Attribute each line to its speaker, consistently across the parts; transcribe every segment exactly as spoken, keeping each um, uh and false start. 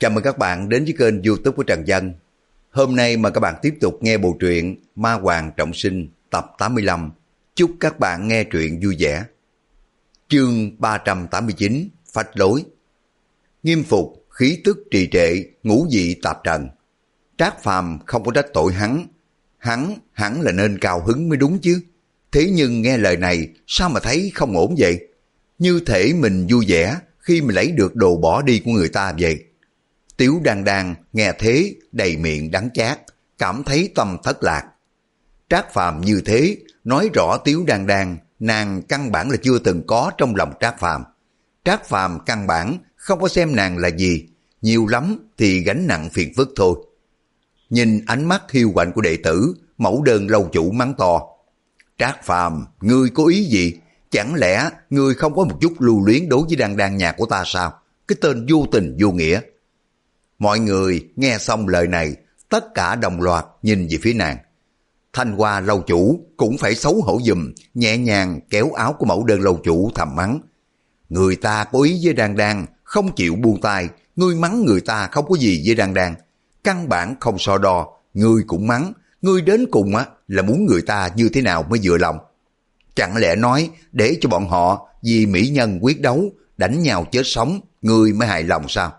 Speaker 1: Chào mừng các bạn đến với kênh YouTube của Trần Dân. Hôm nay mời các bạn tiếp tục nghe bộ truyện Ma Hoàng Trọng Sinh tập tám mươi lăm. Chúc các bạn nghe truyện vui vẻ. Chương ba trăm tám mươi chín, Phách Lối. Nghiêm Phục, khí tức trì trệ, ngũ vị tạp trần. Trác Phàm không có trách tội hắn. Hắn, hắn là nên cao hứng mới đúng chứ. Thế nhưng nghe lời này sao mà thấy không ổn vậy? Như thể mình vui vẻ khi mình lấy được đồ bỏ đi của người ta vậy. Tiếu Đan Đan nghe thế đầy miệng đắng chát, cảm thấy tâm thất lạc. Trác Phàm như thế, nói rõ Tiếu Đan Đan nàng căn bản là chưa từng có trong lòng Trác Phàm. Trác Phàm căn bản không có xem nàng là gì, nhiều lắm thì gánh nặng phiền phức thôi. Nhìn ánh mắt hiu quạnh của đệ tử, mẫu đơn lâu chủ mắng to. Trác Phàm, ngươi có ý gì? Chẳng lẽ ngươi không có một chút lưu luyến đối với Đan Đan nhà của ta sao? Cái tên vô tình vô nghĩa. Mọi người nghe xong lời này, tất cả đồng loạt nhìn về phía nàng. Thanh Hoa lâu chủ cũng phải xấu hổ giùm, nhẹ nhàng kéo áo của mẫu đơn lâu chủ thầm mắng. Người ta có ý với Đan Đan, không chịu buông tay, ngươi mắng người ta không có gì với Đan Đan. Căn bản không so đo, ngươi cũng mắng, ngươi đến cùng á là muốn người ta như thế nào mới vừa lòng. Chẳng lẽ nói để cho bọn họ vì mỹ nhân quyết đấu, đánh nhau chết sống, ngươi mới hài lòng sao?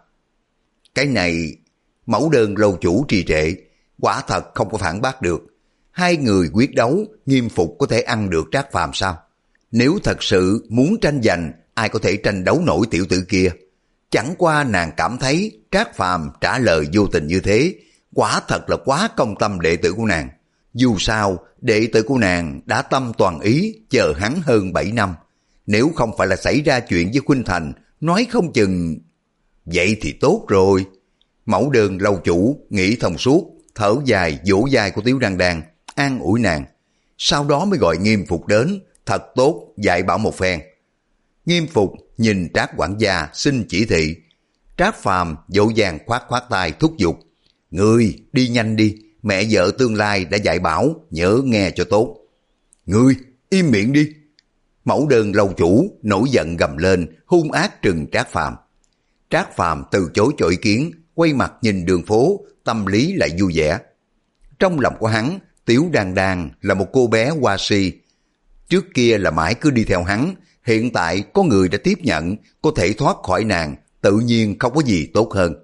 Speaker 1: Cái này, mẫu đơn lâu chủ trì trệ, quả thật không có phản bác được. Hai người quyết đấu, Nghiêm Phục có thể ăn được Trác Phàm sao? Nếu thật sự muốn tranh giành, ai có thể tranh đấu nổi tiểu tử kia? Chẳng qua nàng cảm thấy Trác Phàm trả lời vô tình như thế, quả thật là quá công tâm đệ tử của nàng. Dù sao, đệ tử của nàng đã tâm toàn ý chờ hắn hơn bảy năm. Nếu không phải là xảy ra chuyện với Khuynh Thành, nói không chừng... Vậy thì tốt rồi. Mẫu đơn lâu chủ nghĩ thông suốt, thở dài vỗ vai của Tiếu Đan Đan, an ủi nàng. Sau đó mới gọi Nghiêm Phục đến, thật tốt dạy bảo một phen. Nghiêm Phục nhìn Trác quản gia xin chỉ thị. Trác Phàm vội vàng khoát khoát tay thúc giục. Ngươi đi nhanh đi, mẹ vợ tương lai đã dạy bảo, nhớ nghe cho tốt. Ngươi im miệng đi. Mẫu đơn lâu chủ nổi giận gầm lên, hung ác trừng Trác Phàm. Trác Phàm từ chối cho ý kiến, quay mặt nhìn đường phố, tâm lý lại vui vẻ. Trong lòng của hắn, Tiếu Đan Đan là một cô bé hoa si. Trước kia là mãi cứ đi theo hắn, hiện tại có người đã tiếp nhận, có thể thoát khỏi nàng, tự nhiên không có gì tốt hơn.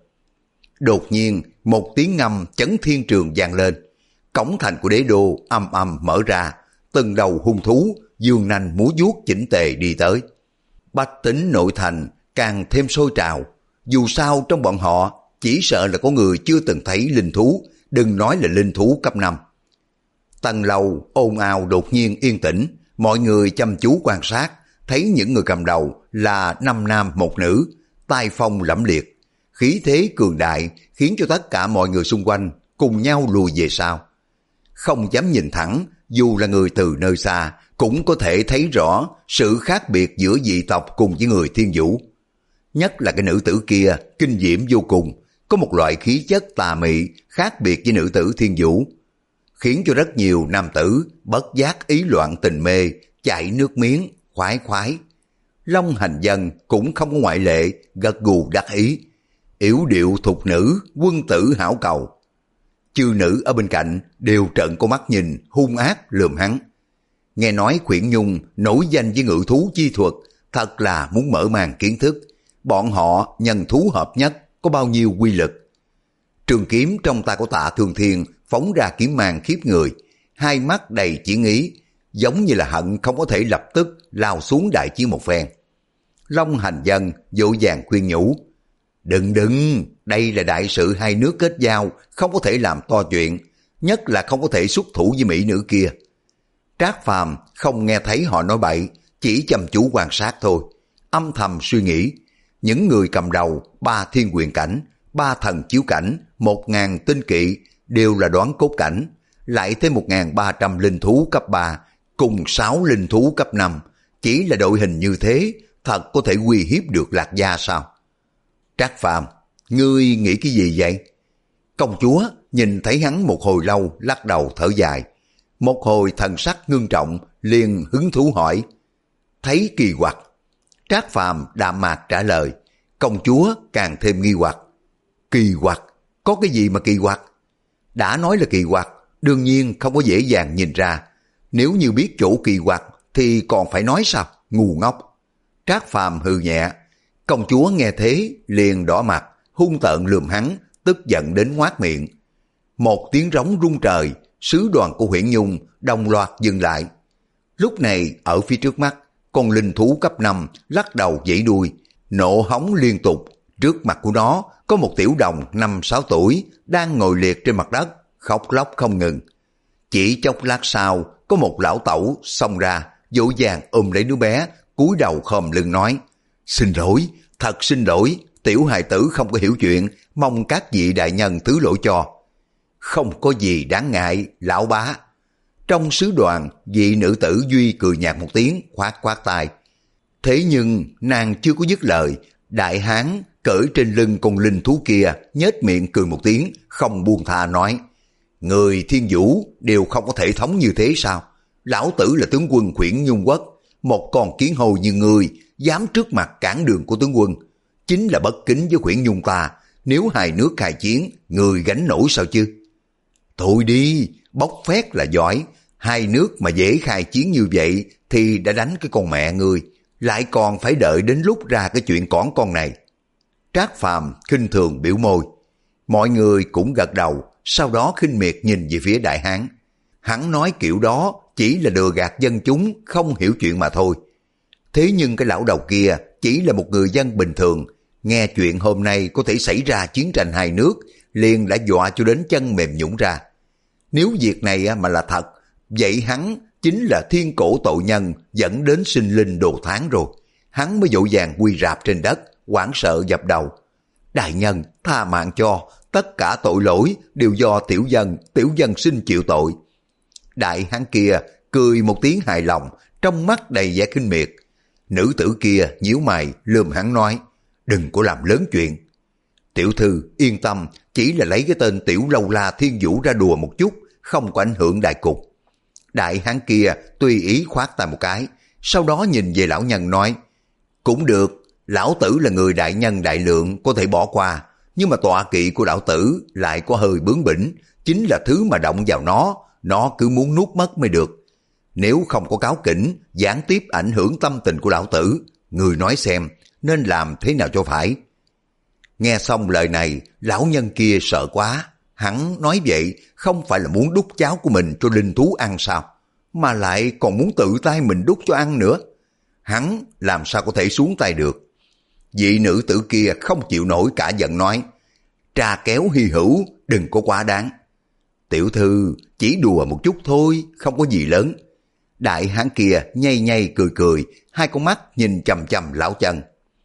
Speaker 1: Đột nhiên, một tiếng ngâm chấn thiên trường vang lên. Cổng thành của đế đô âm âm mở ra, từng đầu hung thú, dương nanh múa vuốt chỉnh tề đi tới. Bách tính nội thành càng thêm sôi trào. Dù sao trong bọn họ chỉ sợ là có người chưa từng thấy linh thú, đừng nói là linh thú cấp năm. Tầng lầu ồn ào đột nhiên yên tĩnh, mọi người chăm chú quan sát, thấy những người cầm đầu là năm nam một nữ, tai phong lẫm liệt, khí thế cường đại khiến cho tất cả mọi người xung quanh cùng nhau lùi về sau. Không dám nhìn thẳng, dù là người từ nơi xa cũng có thể thấy rõ sự khác biệt giữa dị tộc cùng với người Thiên Vũ. Nhất là cái nữ tử kia kinh diễm vô cùng, có một loại khí chất tà mị khác biệt với nữ tử Thiên Vũ, khiến cho rất nhiều nam tử bất giác ý loạn tình mê, chảy nước miếng, khoái khoái. Long Hành Dân cũng không có ngoại lệ, gật gù đắc ý. Yểu điệu thục nữ, quân tử hảo cầu. Chư nữ ở bên cạnh đều trợn con mắt nhìn, hung ác lườm hắn. Nghe nói Khuyển Nhung nổi danh với ngự thú chi thuật, thật là muốn mở màn kiến thức. Bọn họ nhân thú hợp nhất có bao nhiêu quy lực. Trường kiếm trong tay của Tạ Thương Thiên phóng ra kiếm mang khiếp người, hai mắt đầy chiến ý, giống như là hận không có thể lập tức lao xuống đại chiến một phen. Long Hành Dân vội vàng khuyên nhủ. Đừng đừng, đây là đại sự hai nước kết giao, không có thể làm to chuyện, nhất là không có thể xuất thủ với mỹ nữ kia. Trác Phàm không nghe thấy họ nói bậy, chỉ chăm chú quan sát thôi, âm thầm suy nghĩ. Những người cầm đầu, ba thiên quyền cảnh, ba thần chiếu cảnh, một ngàn tinh kỵ đều là đoán cốt cảnh, lại thêm một ngàn ba trăm linh thú cấp ba, cùng sáu linh thú cấp năm. Chỉ là đội hình như thế, thật có thể uy hiếp được Lạc Gia sao? Trác Phàm, ngươi nghĩ cái gì vậy? Công chúa nhìn thấy hắn một hồi lâu, lắc đầu thở dài. Một hồi thần sắc ngưng trọng, liền hứng thú hỏi. Thấy kỳ quặc. Trác Phàm đạm mạc trả lời. Công chúa càng thêm nghi hoặc. Kỳ quặc? Có cái gì mà kỳ quặc? Đã nói là kỳ quặc, đương nhiên không có dễ dàng nhìn ra. Nếu như biết chỗ kỳ quặc thì còn phải nói sao? Ngu ngốc. Trác Phàm hừ nhẹ. Công chúa nghe thế liền đỏ mặt, hung tợn lườm hắn, tức giận đến ngoác miệng. Một tiếng rống rung trời, sứ đoàn của Huyễn Nhung đồng loạt dừng lại. Lúc này ở phía trước mắt, con linh thú cấp năm lắc đầu vẫy đuôi, nộ hống liên tục. Trước mặt của nó có một tiểu đồng năm sáu tuổi đang ngồi liệt trên mặt đất, khóc lóc không ngừng. Chỉ chốc lát sau, có một lão tẩu xông ra, dỗ dàng ôm lấy đứa bé, cúi đầu khom lưng nói: Xin lỗi, thật xin lỗi, tiểu hài tử không có hiểu chuyện, mong các vị đại nhân thứ lỗi cho. Không có gì đáng ngại, lão bá. Trong sứ đoàn, vị nữ tử Duy cười nhạt một tiếng, khoát khoát tay. Thế nhưng nàng chưa có dứt lời, đại hán cởi trên lưng con linh thú kia, nhếch miệng cười một tiếng, không buông tha nói: Người Thiên Vũ đều không có thể thống như thế sao? Lão tử là tướng quân Huyễn Nhung quốc, một con kiến hôi như ngươi dám trước mặt cản đường của tướng quân, chính là bất kính với Huyễn Nhung ta. Nếu hai nước khai chiến, người gánh nổi sao chứ? Thôi đi, bốc phét là giỏi. Hai nước mà dễ khai chiến như vậy thì đã đánh cái con mẹ ngươi, lại còn phải đợi đến lúc ra cái chuyện cỏn con này. Trác Phàm khinh thường biểu môi. Mọi người cũng gật đầu, sau đó khinh miệt nhìn về phía đại hán. Hắn nói kiểu đó chỉ là lừa gạt dân chúng không hiểu chuyện mà thôi. Thế nhưng cái lão đầu kia chỉ là một người dân bình thường, nghe chuyện hôm nay có thể xảy ra chiến tranh hai nước, liền đã dọa cho đến chân mềm nhũn ra. Nếu việc này mà là thật, vậy hắn chính là thiên cổ tội nhân dẫn đến sinh linh đồ tháng rồi. Hắn mới vội vàng quy rạp trên đất, hoảng sợ dập đầu. Đại nhân, tha mạng cho, tất cả tội lỗi đều do tiểu dân, tiểu dân xin chịu tội. Đại hán kia cười một tiếng hài lòng, trong mắt đầy vẻ khinh miệt. Nữ tử kia nhíu mày lườm hắn nói: Đừng có làm lớn chuyện. Tiểu thư yên tâm, chỉ là lấy cái tên tiểu lâu la Thiên Vũ ra đùa một chút, không có ảnh hưởng đại cục. Đại hán kia tùy ý khoát tay một cái, sau đó nhìn về lão nhân nói: Cũng được, lão tử là người đại nhân đại lượng, có thể bỏ qua, nhưng mà tọa kỵ của lão tử lại có hơi bướng bỉnh, chính là thứ mà động vào nó, nó cứ muốn nuốt mất mới được. Nếu không có cáo kỉnh, gián tiếp ảnh hưởng tâm tình của lão tử, người nói xem nên làm thế nào cho phải. Nghe xong lời này, lão nhân kia sợ quá. Hắn nói vậy không phải là muốn đút cháo của mình cho linh thú ăn sao, mà lại còn muốn tự tay mình đút cho ăn nữa. Hắn làm sao có thể xuống tay được. Vị nữ tử kia không chịu nổi, cả giận nói: Trà kéo hy hữu, đừng có quá đáng. Tiểu thư chỉ đùa một chút thôi, không có gì lớn. Đại hán kia nhây nhây cười cười, hai con mắt nhìn chằm chằm lão chân.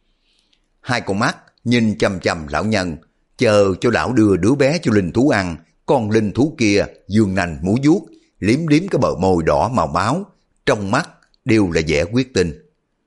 Speaker 1: Hai con mắt nhìn chằm chằm lão nhân, chờ cho lão đưa đứa bé cho linh thú ăn. Con linh thú kia dương nành múa vuốt, liếm liếm cái bờ môi đỏ màu máu, trong mắt đều là vẻ quyết tinh.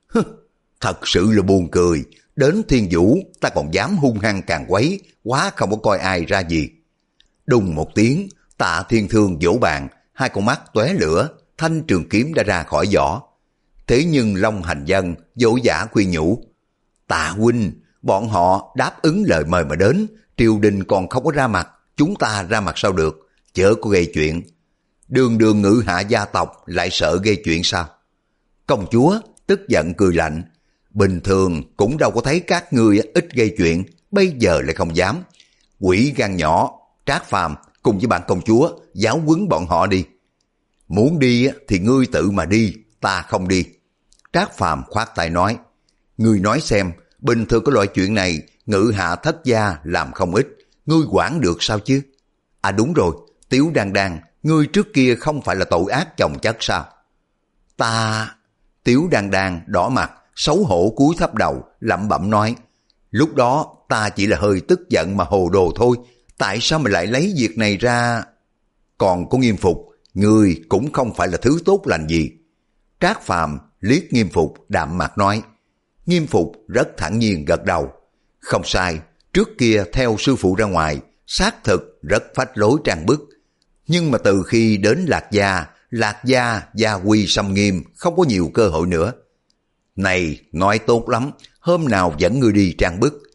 Speaker 1: Thật sự là buồn cười, đến Thiên Vũ ta còn dám hung hăng càng quấy, quá không có coi ai ra gì. Đùng một tiếng, Tạ Thiên Thương vỗ bàn, hai con mắt tóe lửa, thanh trường kiếm đã ra khỏi vỏ. Thế nhưng Long Hành Dân dỗ dã khuyên nhủ: Tạ huynh, bọn họ đáp ứng lời mời mà đến, triều đình còn không có ra mặt, chúng ta ra mặt sao được, chớ có gây chuyện. Đường đường ngự hạ gia tộc lại sợ gây chuyện sao? Công chúa tức giận cười lạnh: Bình thường cũng đâu có thấy các ngươi ít gây chuyện, bây giờ lại không dám. Quỷ gan nhỏ, Trác Phàm cùng với bạn công chúa giáo huấn bọn họ đi. Muốn đi thì ngươi tự mà đi, ta không đi. Trác Phàm khoát tay nói: Ngươi nói xem, bình thường cái loại chuyện này ngự hạ thất gia làm không ít, ngươi quản được sao chứ? À đúng rồi, Tiếu Đan Đan, ngươi trước kia không phải là tội ác chồng chất sao? Ta... Tiếu Đan Đan đỏ mặt, xấu hổ cúi thấp đầu, lẩm bẩm nói: Lúc đó ta chỉ là hơi tức giận mà hồ đồ thôi, tại sao mà lại lấy việc này ra? Còn có Nghiêm Phục, ngươi cũng không phải là thứ tốt lành gì. Trác Phàm liếc Nghiêm Phục đạm mạc nói. Nghiêm Phục rất thản nhiên gật đầu. Không sai, trước kia theo sư phụ ra ngoài, xác thực rất phách lối trang bức. Nhưng mà từ khi đến Lạc Gia, Lạc Gia gia quy xâm nghiêm, không có nhiều cơ hội nữa. Này, nói tốt lắm, hôm nào dẫn ngươi đi trang bức.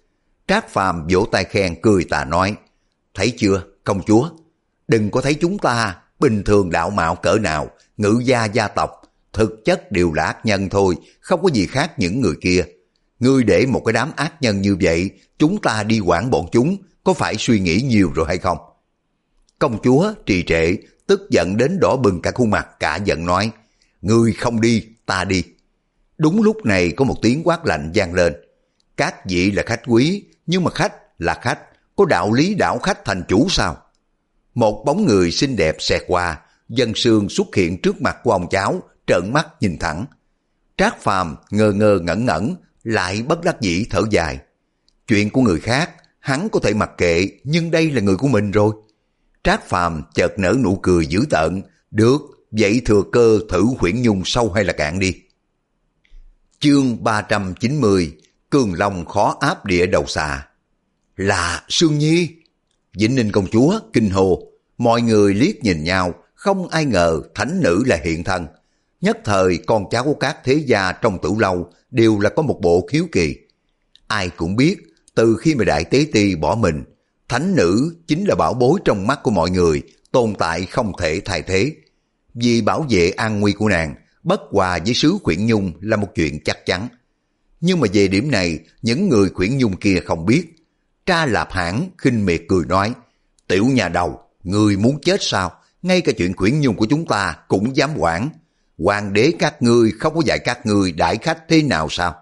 Speaker 1: Trác Phàm vỗ tay khen cười tà nói, thấy chưa công chúa, đừng có thấy chúng ta bình thường đạo mạo cỡ nào, ngự gia gia tộc, thực chất đều là ác nhân thôi, không có gì khác những người kia. Ngươi để một cái đám ác nhân như vậy, chúng ta đi quản bọn chúng, có phải suy nghĩ nhiều rồi hay không? Công chúa trì trệ, tức giận đến đỏ bừng cả khuôn mặt, cả giận nói, ngươi không đi, ta đi. Đúng lúc này có một tiếng quát lạnh vang lên. Các vị là khách quý, nhưng mà khách là khách, có đạo lý đảo khách thành chủ sao? Một bóng người xinh đẹp xẹt qua, Dân Sương xuất hiện trước mặt của ông cháu, trợn mắt nhìn thẳng. Trác Phàm ngơ ngơ ngẩn ngẩn, lại bất đắc dĩ thở dài. Chuyện của người khác, hắn có thể mặc kệ, nhưng đây là người của mình rồi. Trác Phàm chợt nở nụ cười dữ tợn, được, vậy thừa cơ thử Huyễn Nhung sâu hay là cạn đi. Chương ba trăm chín mươi, Cường Long khó áp địa đầu xà. Là Sương Nhi. Vĩnh Ninh công chúa kinh hô, mọi người liếc nhìn nhau, không ai ngờ thánh nữ là hiện thân. Nhất thời con cháu của các thế gia trong Tử Lâu đều là có một bộ khiếu kỳ. Ai cũng biết, từ khi mà Đại Tế Ti bỏ mình, thánh nữ chính là bảo bối trong mắt của mọi người, tồn tại không thể thay thế. Vì bảo vệ an nguy của nàng, bất hòa với sứ Khuyển Nhung là một chuyện chắc chắn. Nhưng mà về điểm này, những người Khuyển Nhung kia không biết. Tra Lạp Hãn khinh miệt cười nói, tiểu nhà đầu, ngươi muốn chết sao? Ngay cả chuyện Khuyển Nhung của chúng ta cũng dám quản. Hoàng đế các ngươi không có dạy các ngươi đãi khách thế nào sao?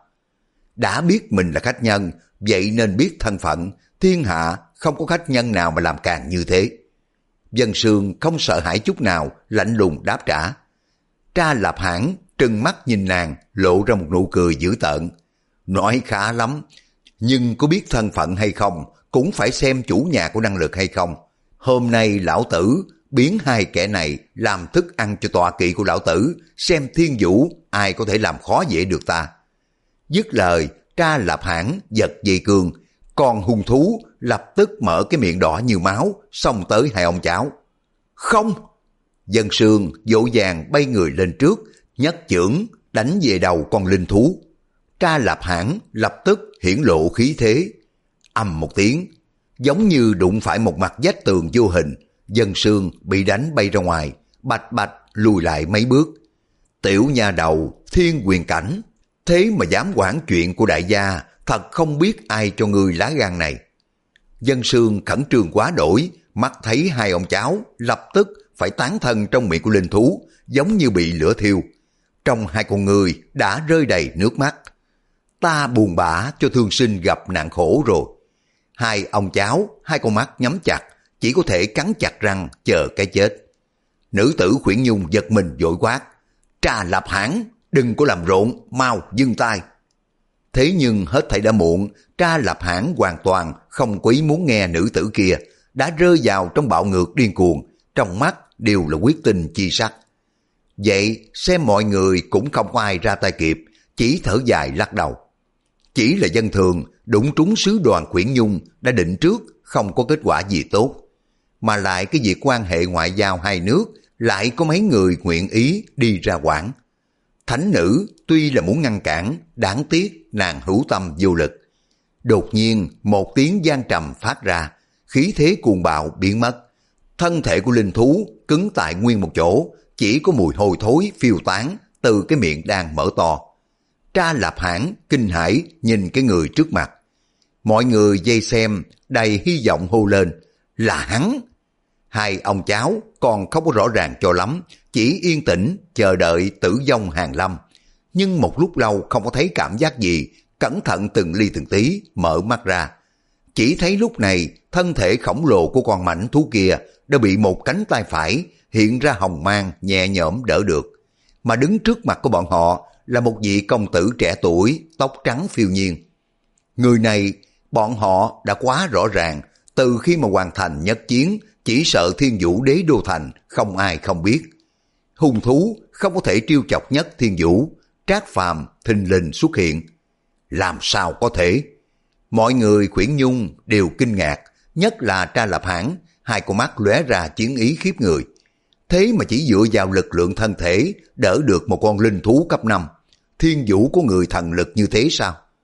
Speaker 1: Đã biết mình là khách nhân, vậy nên biết thân phận, thiên hạ không có khách nhân nào mà làm càng như thế. Dân Sương không sợ hãi chút nào, lạnh lùng đáp trả. Tra Lạp Hãn trừng mắt nhìn nàng, lộ ra một nụ cười dữ tợn. Nói khá lắm, nhưng có biết thân phận hay không, cũng phải xem chủ nhà có năng lực hay không. Hôm nay lão tử biến hai kẻ này làm thức ăn cho tọa kỵ của lão tử, xem thiên vũ ai có thể làm khó dễ được ta. Dứt lời, Tra Lạp Hãn giật dây cương, còn hung thú lập tức mở cái miệng đỏ như máu, xông tới hai ông cháu. Không! Dân Sương vội vàng bay người lên trước, nhất chưởng đánh về đầu con linh thú. Tra Lạp Hãn lập tức hiển lộ khí thế. Ầm một tiếng, giống như đụng phải một mặt vách tường vô hình, Dân Sương bị đánh bay ra ngoài, bạch bạch lùi lại mấy bước. Tiểu nha đầu, thiên quyền cảnh, thế mà dám quản chuyện của đại gia, thật không biết ai cho người lá gan này. Dân Sương khẩn trương quá đổi, mắt thấy hai ông cháu lập tức phải tán thân trong miệng của linh thú, giống như bị lửa thiêu. Trong hai con người đã rơi đầy nước mắt. Ta buồn bã cho thương sinh gặp nạn khổ rồi. Hai ông cháu, hai con mắt nhắm chặt, chỉ có thể cắn chặt răng chờ cái chết. Nữ tử Khuyển Nhung giật mình vội quát, Tra Lạp Hãn, đừng có làm rộn, mau dừng tay. Thế nhưng hết thảy đã muộn, Tra Lạp Hãn hoàn toàn không có ý muốn nghe nữ tử kia, đã rơi vào trong bạo ngược điên cuồng, trong mắt đều là quyết tinh chi sắc. Vậy xem mọi người cũng không có ai ra tay kịp, chỉ thở dài lắc đầu. Chỉ là dân thường đụng trúng sứ đoàn Khuyển Nhung đã định trước không có kết quả gì tốt. Mà lại cái việc quan hệ ngoại giao hai nước lại có mấy người nguyện ý đi ra quản. Thánh nữ tuy là muốn ngăn cản, đáng tiếc nàng hữu tâm vô lực. Đột nhiên một tiếng vang trầm phát ra, khí thế cuồng bạo biến mất. Thân thể của linh thú cứng tại nguyên một chỗ, chỉ có mùi hôi thối phiêu tán từ cái miệng đang mở to. Tra Lạp Hãn kinh hãi nhìn cái người trước mặt. Mọi người vây xem đầy hy vọng hô lên, là hắn. Hai ông cháu còn không có rõ ràng cho lắm, chỉ yên tĩnh chờ đợi tử vong hàng lâm. Nhưng một lúc lâu không có thấy cảm giác gì, cẩn thận từng ly từng tí mở mắt ra. Chỉ thấy lúc này thân thể khổng lồ của con mãnh thú kia đã bị một cánh tay phải hiện ra hồng mang nhẹ nhõm đỡ được. Mà đứng trước mặt của bọn họ là một vị công tử trẻ tuổi, tóc trắng phiêu nhiên. Người này bọn họ đã quá rõ ràng, từ khi mà hoàn thành nhất chiến, chỉ sợ Thiên Vũ Đế Đô Thành không ai không biết. Hung thú không có thể trêu chọc nhất Thiên Vũ, Trác Phàm thình lình xuất hiện. Làm sao có thể? Mọi người Khuyển Nhung đều kinh ngạc, nhất là Tra Lạp Hãn, hai con mắt lóe ra chiến ý khiếp người. Thế mà chỉ dựa vào lực lượng thân thể đỡ được một con linh thú cấp năm. Thiên Vũ có người thần lực như thế sao?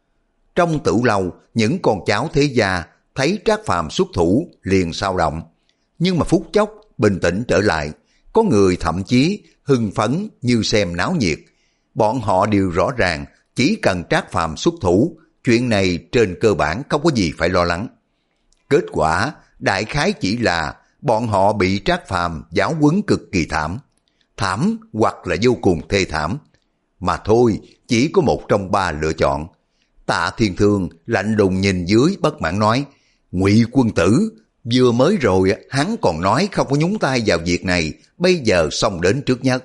Speaker 1: Trong tử lâu, những con cháu thế gia thấy Trác Phàm xuất thủ liền sao động. Nhưng mà phút chốc bình tĩnh trở lại, có người thậm chí hưng phấn như xem náo nhiệt. Bọn họ đều rõ ràng chỉ cần Trác Phàm xuất thủ, chuyện này trên cơ bản không có gì phải lo lắng. Kết quả đại khái chỉ là bọn họ bị Trác Phàm giáo huấn cực kỳ thảm. Thảm hoặc là vô cùng thê thảm. Mà thôi, chỉ có một trong ba lựa chọn. Tạ Thiên Thương lạnh lùng nhìn dưới bất mãn nói, Ngụy quân tử, vừa mới rồi hắn còn nói không có nhúng tay vào việc này, bây giờ xông đến trước nhất.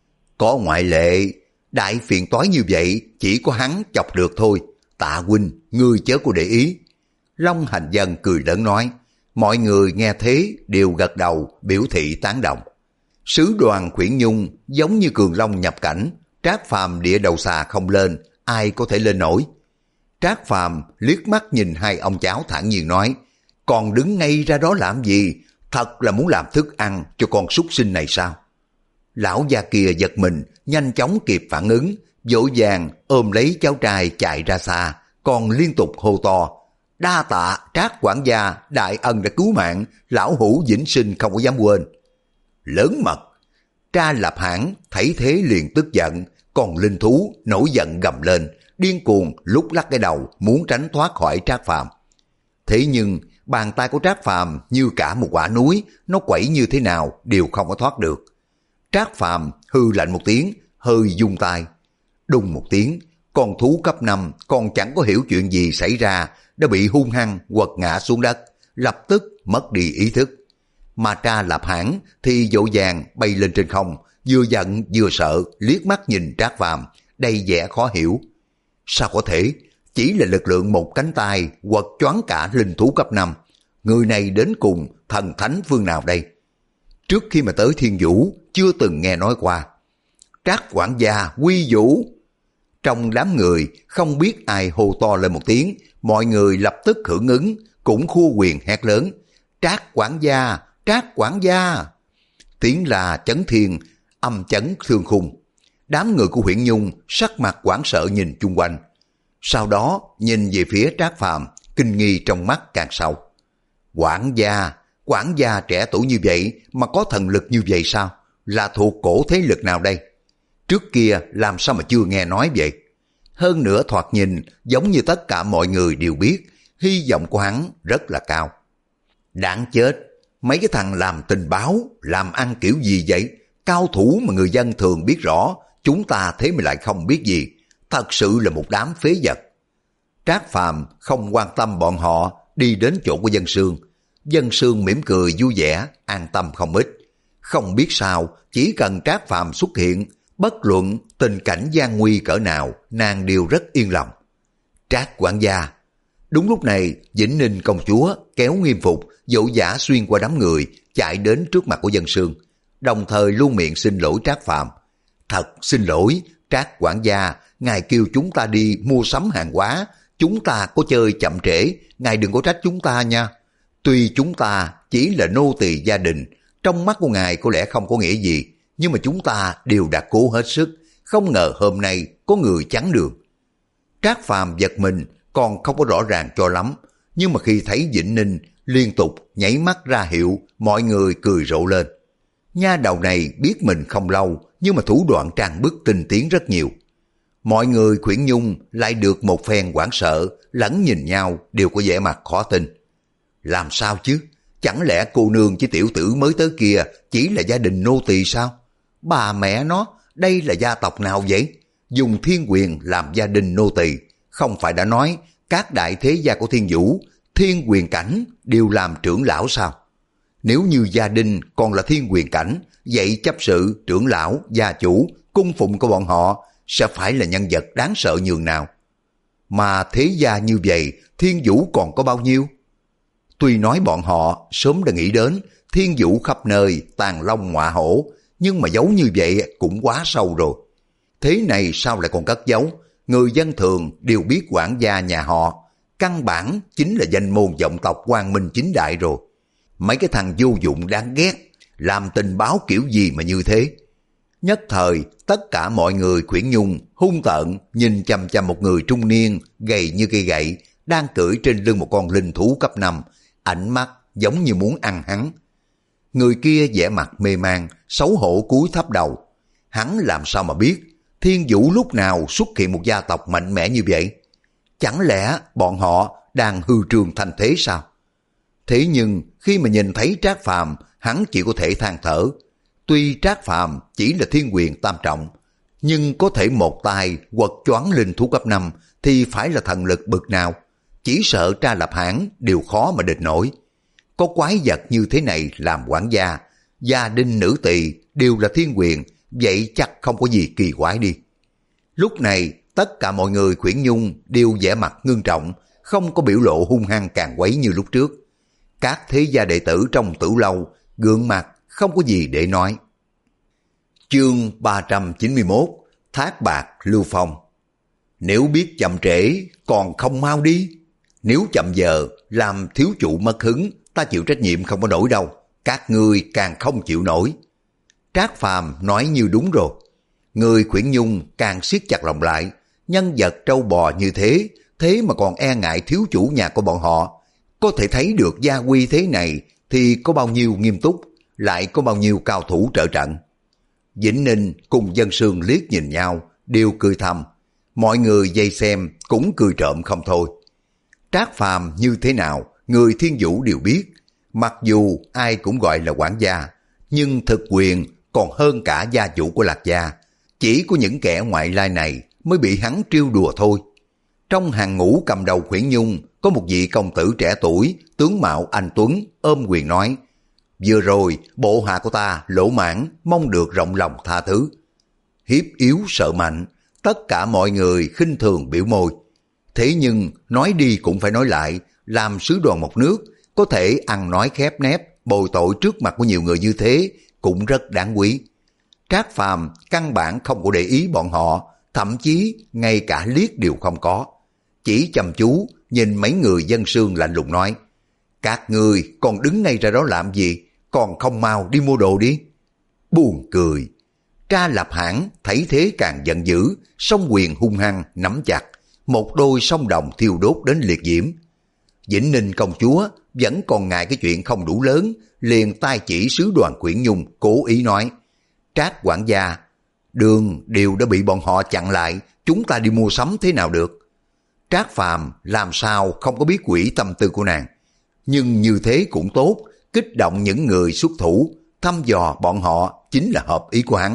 Speaker 1: Có ngoại lệ, đại phiền toái như vậy chỉ có hắn chọc được thôi. Tạ huynh, ngươi chớ có để ý. Long Hành Dân cười lớn nói, mọi người nghe thế đều gật đầu biểu thị tán đồng. Sứ đoàn Khuyển Nhung giống như Cường Long nhập cảnh, Trác Phàm địa đầu xà không lên, ai có thể lên nổi. Trác Phàm liếc mắt nhìn hai ông cháu thản nhiên nói, còn đứng ngay ra đó làm gì, thật là muốn làm thức ăn cho con súc sinh này sao? Lão già kia giật mình, nhanh chóng kịp phản ứng, vội vàng ôm lấy cháu trai chạy ra xa, còn liên tục hô to, đa tạ Trác quản gia, đại ân đã cứu mạng, lão hữu vĩnh sinh không có dám quên. Lớn mật, Tra Lập Hãn thấy thế liền tức giận, còn linh thú nổi giận gầm lên, điên cuồng lúc lắc cái đầu muốn tránh thoát khỏi Trác Phàm. Thế nhưng bàn tay của Trác Phàm như cả một quả núi, nó quẩy như thế nào đều không có thoát được. Trác Phàm hư lạnh một tiếng, hơi dung tay. Đùng một tiếng, con thú cấp năm còn chẳng có hiểu chuyện gì xảy ra, đã bị hung hăng quật ngã xuống đất, lập tức mất đi ý thức. Mà Tra Lập Hãn thì vội vàng bay lên trên không, vừa giận vừa sợ liếc mắt nhìn Trác Phàm, đầy vẻ khó hiểu. Sao có thể, chỉ là lực lượng một cánh tay quật choáng cả linh thú cấp năm, người này đến cùng thần thánh phương nào đây? Trước khi mà tới Thiên Vũ chưa từng nghe nói qua. Trác quản gia quy vũ. Trong đám người không biết ai hô to lên một tiếng, mọi người lập tức hưởng ứng, cũng khua quyền hét lớn, Trác quản gia, Trác quản gia. Tiếng là chấn thiên, âm chấn thương khung. Đám người của Huyễn Nhung sắc mặt hoảng sợ nhìn chung quanh. Sau đó nhìn về phía Trác Phàm, kinh nghi trong mắt càng sâu. Quản gia, quản gia trẻ tuổi như vậy mà có thần lực như vậy sao? Là thuộc cổ thế lực nào đây? Trước kia làm sao mà chưa nghe nói vậy? Hơn nữa thoạt nhìn giống như tất cả mọi người đều biết, hy vọng của hắn rất là cao. Đáng chết, mấy cái thằng làm tình báo, làm ăn kiểu gì vậy? Cao thủ mà người dân thường biết rõ, chúng ta thế mà lại không biết gì. Thật sự là một đám phế vật. Trác Phàm không quan tâm bọn họ, đi đến chỗ của Dân Sương. Dân Sương mỉm cười vui vẻ, an tâm không ít. Không biết sao, chỉ cần Trác Phàm xuất hiện, bất luận tình cảnh gian nguy cỡ nào, nàng đều rất yên lòng. Trác quản gia. Đúng lúc này, Vĩnh Ninh công chúa kéo Nghiêm Phục, dỗ dã xuyên qua đám người, chạy đến trước mặt của Dân Sương, đồng thời luôn miệng xin lỗi Trác Phàm. Thật xin lỗi, Trác quản gia, ngài kêu chúng ta đi mua sắm hàng hóa, chúng ta có chơi chậm trễ, ngài đừng có trách chúng ta nha. Tuy chúng ta chỉ là nô tỳ gia đình, trong mắt của ngài có lẽ không có nghĩa gì, nhưng mà chúng ta đều đã cố hết sức, không ngờ hôm nay có người chắn đường. Trác Phàm giật mình, còn không có rõ ràng cho lắm, nhưng mà khi thấy Vĩnh Ninh liên tục nháy mắt ra hiệu, mọi người cười rộ lên. Nha đầu này biết mình không lâu, nhưng mà thủ đoạn trang bức tinh tiến rất nhiều. Mọi người Khuyển Nhung lại được một phen hoảng sợ, lẫn nhìn nhau đều có vẻ mặt khó tin. Làm sao chứ? Chẳng lẽ cô nương với tiểu tử mới tới kia chỉ là gia đình nô tỳ sao? Bà mẹ nó, đây là gia tộc nào vậy? Dùng thiên quyền làm gia đình nô tỳ, không phải đã nói các đại thế gia của Thiên Vũ, thiên quyền cảnh đều làm trưởng lão sao? Nếu như gia đình còn là thiên quyền cảnh, vậy chấp sự, trưởng lão, gia chủ, cung phụng của bọn họ sẽ phải là nhân vật đáng sợ nhường nào? Mà thế gia như vậy, Thiên Vũ còn có bao nhiêu? Tuy nói bọn họ sớm đã nghĩ đến Thiên Vũ khắp nơi tàn long ngọa hổ, nhưng mà giấu như vậy cũng quá sâu rồi. Thế này sao lại còn cất giấu? Người dân thường đều biết quản gia nhà họ, căn bản chính là danh môn vọng tộc quang minh chính đại rồi. Mấy cái thằng vô dụng đáng ghét, làm tình báo kiểu gì mà như thế? Nhất thời, tất cả mọi người khuyển nhung, hung tợn, nhìn chằm chằm một người trung niên, gầy như cây gậy, đang cưỡi trên lưng một con linh thú cấp năm, ánh mắt giống như muốn ăn hắn. Người kia vẻ mặt mê man, xấu hổ cúi thấp đầu. Hắn làm sao mà biết, Thiên Vũ lúc nào xuất hiện một gia tộc mạnh mẽ như vậy? Chẳng lẽ bọn họ đang hư trương thành thế sao? Thế nhưng khi mà nhìn thấy Trác Phàm, hắn chỉ có thể than thở. Tuy Trác Phàm chỉ là thiên quyền tam trọng, nhưng có thể một tay quật choáng linh thú cấp năm thì phải là thần lực bực nào? Chỉ sợ Tra Lập Hãn đều khó mà địch nổi. Có quái vật như thế này làm quản gia, gia đình nữ tỳ đều là thiên quyền, vậy chắc không có gì kỳ quái đi. Lúc này tất cả mọi người khuyển nhung đều vẻ mặt ngưng trọng, không có biểu lộ hung hăng càng quấy như lúc trước. Các thế gia đệ tử trong Tử Lâu gượng mặt không có gì để nói. Chương ba trăm chín mươi mốt, Thác Bạc Lưu Phong. Nếu biết chậm trễ còn không mau đi. Nếu chậm giờ làm thiếu chủ mất hứng, ta chịu trách nhiệm không có nổi đâu. Các ngươi càng không chịu nổi. Trác Phàm nói như đúng rồi. Người khuyển nhung càng siết chặt lòng lại. Nhân vật trâu bò như thế, thế mà còn e ngại thiếu chủ nhà của bọn họ. Có thể thấy được gia quy thế này thì có bao nhiêu nghiêm túc, lại có bao nhiêu cao thủ trợ trận. Vĩnh Ninh cùng Dân Sương liếc nhìn nhau, đều cười thầm. Mọi người vây xem cũng cười trộm không thôi. Trác Phàm như thế nào, người Thiên Vũ đều biết. Mặc dù ai cũng gọi là quản gia, nhưng thực quyền còn hơn cả gia chủ của Lạc Gia. Chỉ có những kẻ ngoại lai này mới bị hắn trêu đùa thôi. Trong hàng ngũ cầm đầu khuyển nhung, có một vị công tử trẻ tuổi, tướng mạo anh tuấn, ôm quyền nói: vừa rồi, bộ hạ của ta lỗ mãn, mong được rộng lòng tha thứ. Hiếp yếu sợ mạnh, tất cả mọi người khinh thường biểu môi. Thế nhưng, nói đi cũng phải nói lại, làm sứ đoàn một nước, có thể ăn nói khép nép, bồi tội trước mặt của nhiều người như thế, cũng rất đáng quý. Trác Phàm căn bản không có để ý bọn họ, thậm chí ngay cả liếc đều không có. Chỉ chăm chú nhìn mấy người Dân Sương lạnh lùng nói: các ngươi còn đứng ngay ra đó làm gì, còn không mau đi mua đồ đi. Buồn cười. Tra Lập Hãn thấy thế càng giận dữ, song quyền hung hăng nắm chặt, một đôi song đồng thiêu đốt đến liệt diễm. Vĩnh Ninh công chúa vẫn còn ngại cái chuyện không đủ lớn, liền tay chỉ sứ đoàn khuyển nhung, cố ý nói: Trác quản gia, đường đều đã bị bọn họ chặn lại, chúng ta đi mua sắm thế nào được? Trác Phàm làm sao không có biết quỷ tâm tư của nàng, nhưng như thế cũng tốt, kích động những người xuất thủ, thăm dò bọn họ chính là hợp ý của hắn.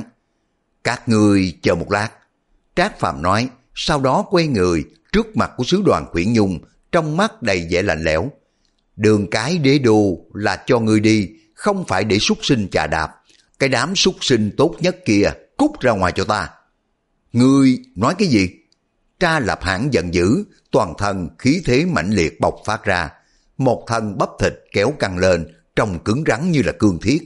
Speaker 1: Các ngươi chờ một lát. Trác Phàm nói, sau đó quay người trước mặt của sứ đoàn khuyển nhung, trong mắt đầy vẻ lạnh lẽo. Đường cái đế đô là cho ngươi đi, không phải để súc sinh chà đạp. Cái đám súc sinh tốt nhất kia cút ra ngoài cho ta. Ngươi nói cái gì? Tra Lập Hãn giận dữ, toàn thân khí thế mãnh liệt bộc phát ra, một thân bắp thịt kéo căng lên, trông cứng rắn như là cương thiết.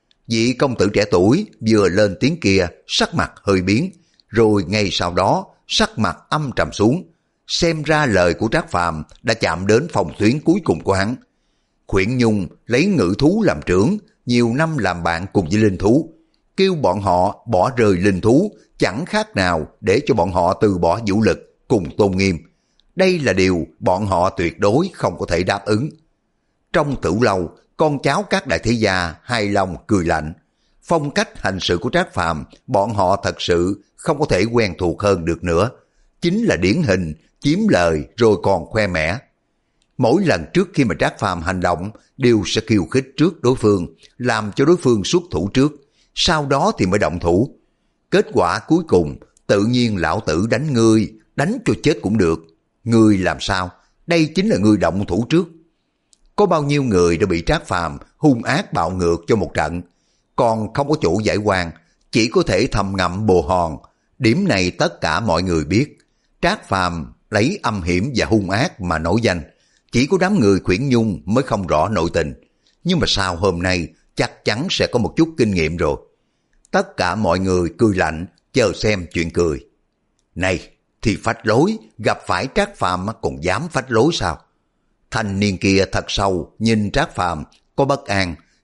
Speaker 1: Vị công tử trẻ tuổi vừa lên tiếng kia, sắc mặt hơi biến, rồi ngay sau đó sắc mặt âm trầm xuống. Xem ra lời của Trác Phàm đã chạm đến phòng tuyến cuối cùng của hắn. Khuyển Nhung lấy ngự thú làm trưởng, nhiều năm làm bạn cùng với linh thú, kêu bọn họ bỏ rơi linh thú chẳng khác nào để cho bọn họ từ bỏ vũ lực cùng tôn nghiêm. Đây là điều bọn họ tuyệt đối không có thể đáp ứng. Trong Tử Lâu, con cháu các đại thế gia hài lòng cười lạnh. Phong cách hành sự của Trác Phàm bọn họ thật sự không có thể quen thuộc hơn được nữa. Chính là điển hình chiếm lời rồi còn khoe mẽ. Mỗi lần trước khi mà Trác Phàm hành động đều sẽ khiêu khích trước đối phương, làm cho đối phương xuất thủ trước, sau đó thì mới động thủ. Kết quả cuối cùng tự nhiên lão tử đánh ngươi, đánh cho chết cũng được. Ngươi làm sao? Đây chính là ngươi động thủ trước. Có bao nhiêu người đã bị Trác Phàm hung ác bạo ngược cho một trận, còn không có chủ giải oan, chỉ có thể thầm ngậm bồ hòn. Điểm này tất cả mọi người biết. Trác Phàm lấy âm hiểm và hung ác mà nổi danh, chỉ có đám người khuyển nhung mới không rõ nội tình. Nhưng mà sau hôm nay chắc chắn sẽ có một chút kinh nghiệm rồi. Tất cả mọi người cười lạnh, chờ xem chuyện cười. Này, thì phách lối, gặp phải Trác Phàm còn dám phách lối sao? Thanh niên kia thật sâu nhìn Trác Phàm có bất an,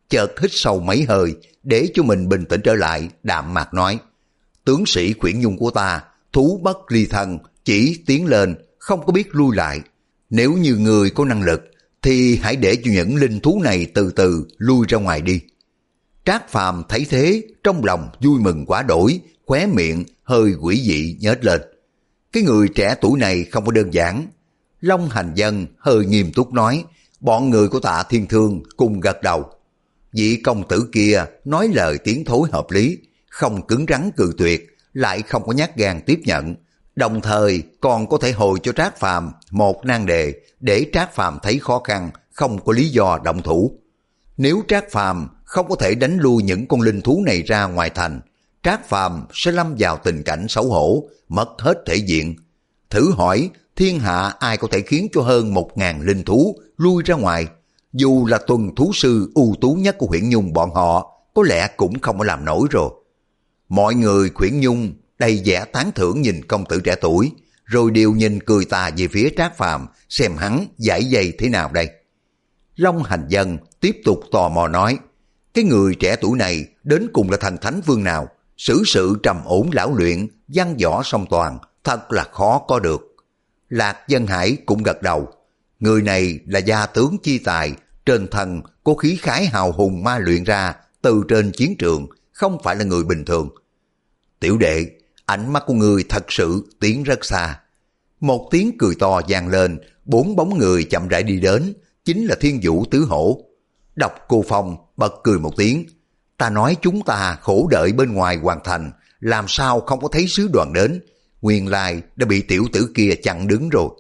Speaker 1: chợt hít sâu mấy hơi để cho mình bình tĩnh trở lại, đạm mạc nói: tướng sĩ Khuyển Nhung của ta, thú bất ly thân, chỉ tiến lên, không có biết lui lại. Nếu như người có năng lực, thì hãy để cho những linh thú này từ từ lui ra ngoài đi. Trác Phàm thấy thế, trong lòng vui mừng quá đỗi, khóe miệng hơi quỷ dị nhếch lên. Cái người trẻ tuổi này không có đơn giản. Long Hành Dân hơi nghiêm túc nói, bọn người của Tạ Thiên Thương cùng gật đầu. Vị công tử kia nói lời tiến thối hợp lý, không cứng rắn cự tuyệt, lại không có nhát gan tiếp nhận, đồng thời còn có thể hồi cho Trác Phàm một nan đề để Trác Phàm thấy khó khăn, không có lý do động thủ. Nếu Trác Phàm không có thể đánh lui những con linh thú này ra ngoài thành, Trác Phàm sẽ lâm vào tình cảnh xấu hổ, mất hết thể diện. Thử hỏi, thiên hạ ai có thể khiến cho hơn một ngàn linh thú lui ra ngoài? Dù là tuần thú sư ưu tú nhất của Khuyển Nhung bọn họ, có lẽ cũng không có làm nổi rồi. Mọi người Khuyển Nhung đầy vẻ tán thưởng nhìn công tử trẻ tuổi, rồi đều nhìn cười tà về phía Trác Phàm xem hắn giải dây thế nào đây. Long Hành Dân tiếp tục tò mò nói, cái người trẻ tuổi này đến cùng là thần thánh vương nào, xử sự trầm ổn lão luyện, văn võ song toàn, thật là khó có được. Lạc Dân Hải cũng gật đầu, người này là gia tướng chi tài, trên thân có khí khái hào hùng ma luyện ra từ trên chiến trường, không phải là người bình thường. Tiểu đệ, ánh mắt của người thật sự tiến rất xa. Một tiếng cười to vang lên, bốn bóng người chậm rãi đi đến, chính là Thiên Vũ Tứ Hổ. Độc Cô Phong bật cười một tiếng, ta nói chúng ta khổ đợi bên ngoài hoàn thành, làm sao không có thấy sứ đoàn đến, nguyên lai đã bị tiểu tử kia chặn đứng rồi.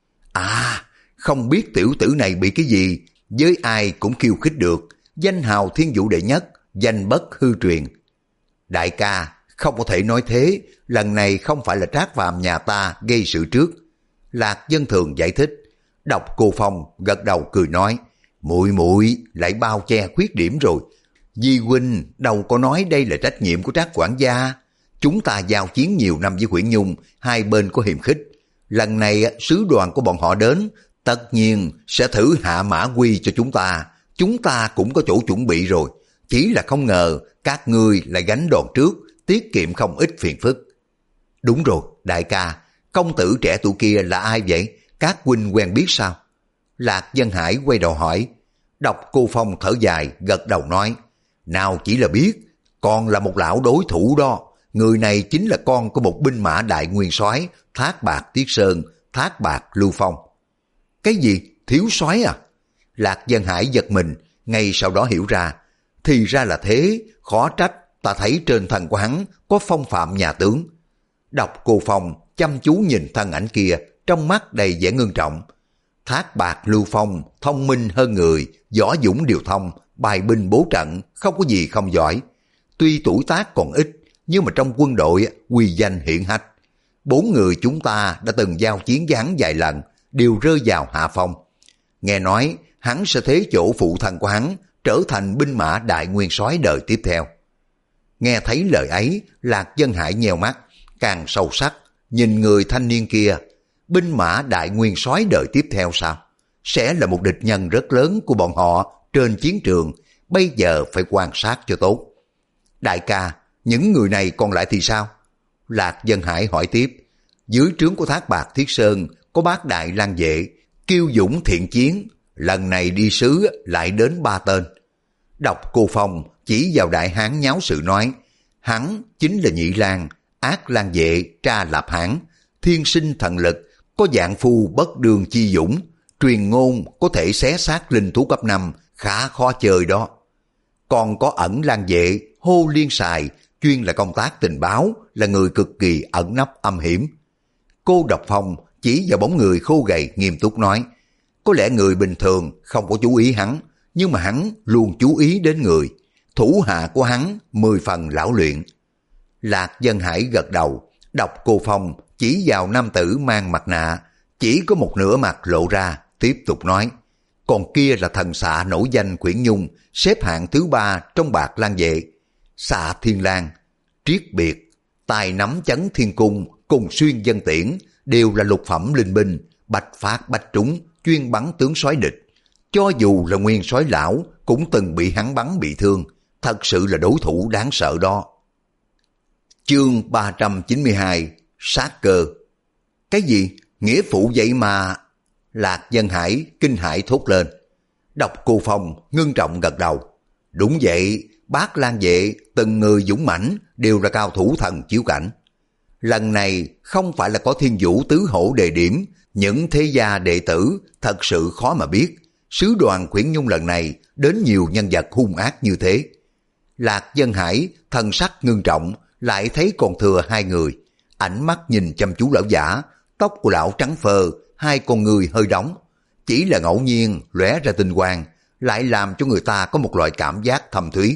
Speaker 1: À, không biết tiểu tử này bị cái gì, với ai cũng khiêu khích được, danh hào Thiên Vũ đệ nhất, danh bất hư truyền. Đại ca, không có thể nói thế, lần này không phải là Trác Phàm nhà ta gây sự trước. Lạc Dân Thường giải thích. Độc Cô Phong gật đầu cười nói, muội muội lại bao che khuyết điểm rồi. Di huynh đâu có nói đây là trách nhiệm của Trác quản gia. Chúng ta giao chiến nhiều năm với Khuyển Nhung, hai bên có hiềm khích. Lần này sứ đoàn của bọn họ đến, tất nhiên sẽ thử hạ mã quy cho chúng ta. Chúng ta cũng có chỗ chuẩn bị rồi. Chỉ là không ngờ các ngươi lại gánh đòn trước, tiết kiệm không ít phiền phức. Đúng rồi, đại ca, công tử trẻ tuổi kia là ai vậy? Các huynh quen biết sao? Lạc Dân Hải quay đầu hỏi. Độc Cô Phong thở dài, gật đầu nói, nào chỉ là biết, còn là một lão đối thủ đó. Người này chính là con của một binh mã đại nguyên soái Thác Bạt Tiết Sơn, Thác Bạt Lưu Phong. Cái gì? Thiếu soái à? Lạc Dân Hải giật mình, ngay sau đó hiểu ra. Thì ra là thế, khó trách ta thấy trên thân của hắn có phong phạm nhà tướng. Độc Cô Phong chăm chú nhìn thân ảnh kia, trong mắt đầy vẻ ngưng trọng. Thác Bạt Lưu Phong thông minh hơn người, võ dũng điều thông, bài binh bố trận, không có gì không giỏi. Tuy tuổi tác còn ít, nhưng mà trong quân đội uy danh hiển hách. Bốn người chúng ta đã từng giao chiến với hắn vài lần, đều rơi vào hạ phong. Nghe nói hắn sẽ thế chỗ phụ thân của hắn, trở thành binh mã đại nguyên soái đời tiếp theo. Nghe thấy lời ấy, Lạc Dân Hải nheo mắt, càng sâu sắc, nhìn người thanh niên kia. Binh mã đại nguyên soái đời tiếp theo sao? Sẽ là một địch nhân rất lớn của bọn họ trên chiến trường, bây giờ phải quan sát cho tốt. Đại ca, những người này còn lại thì sao? Lạc Dân Hải hỏi tiếp. Dưới trướng của Thác Bạt Thiết Sơn có bát đại lang vệ, kiêu dũng thiện chiến, lần này đi sứ lại đến ba tên. Độc Cô Phong chỉ vào đại hán nháo sự nói, hắn chính là Nhị Lang, ác lang vệ Tra Lạp Hán, thiên sinh thần lực, có dạng phu bất đường chi dũng, truyền ngôn có thể xé xác linh thú cấp năm, khá khó chơi đó. Còn có ẩn lang vệ Hô Liên Sài, chuyên là công tác tình báo, là người cực kỳ ẩn nấp âm hiểm. Cô Độc Phong chỉ vào bóng người khô gầy nghiêm túc nói, có lẽ người bình thường không có chú ý hắn, nhưng mà hắn luôn chú ý đến người. Thủ hạ của hắn mười phần lão luyện. Lạc Dân Hải gật đầu. Độc Cô Phong chỉ vào nam tử mang mặt nạ, chỉ có một nửa mặt lộ ra, tiếp tục nói, còn kia là thần xạ nổi danh Khuyển Nhung, xếp hạng thứ ba trong bạc lang vệ. Xạ Thiên Lang, triết biệt, tài nắm chấn thiên cung cùng xuyên dân tiễn, đều là lục phẩm linh binh, bạch phát bạch trúng, chuyên bắn tướng soái địch. Cho dù là nguyên soái lão cũng từng bị hắn bắn bị thương, thật sự là đối thủ đáng sợ đó. Chương ba trăm chín mươi hai, sát cơ. Cái gì? Nghĩa phụ vậy mà? Lạc Dân Hải kinh hãi thốt lên. Độc Cô Phong ngưng trọng gật đầu. Đúng vậy, Bát Lang vệ từng người dũng mãnh đều là cao thủ thần chiếu cảnh. Lần này không phải là có Thiên Vũ tứ hổ đề điểm, những thế gia đệ tử thật sự khó mà biết. Sứ đoàn Khuyển Nhung lần này đến nhiều nhân vật hung ác như thế. Lạc Dân Hải thần sắc ngưng trọng, lại thấy còn thừa hai người. Ánh mắt nhìn chăm chú lão giả, tóc của lão trắng phơ, hai con người hơi đóng. Chỉ là ngẫu nhiên lóe ra tinh quang, lại làm cho người ta có một loại cảm giác thâm thúy.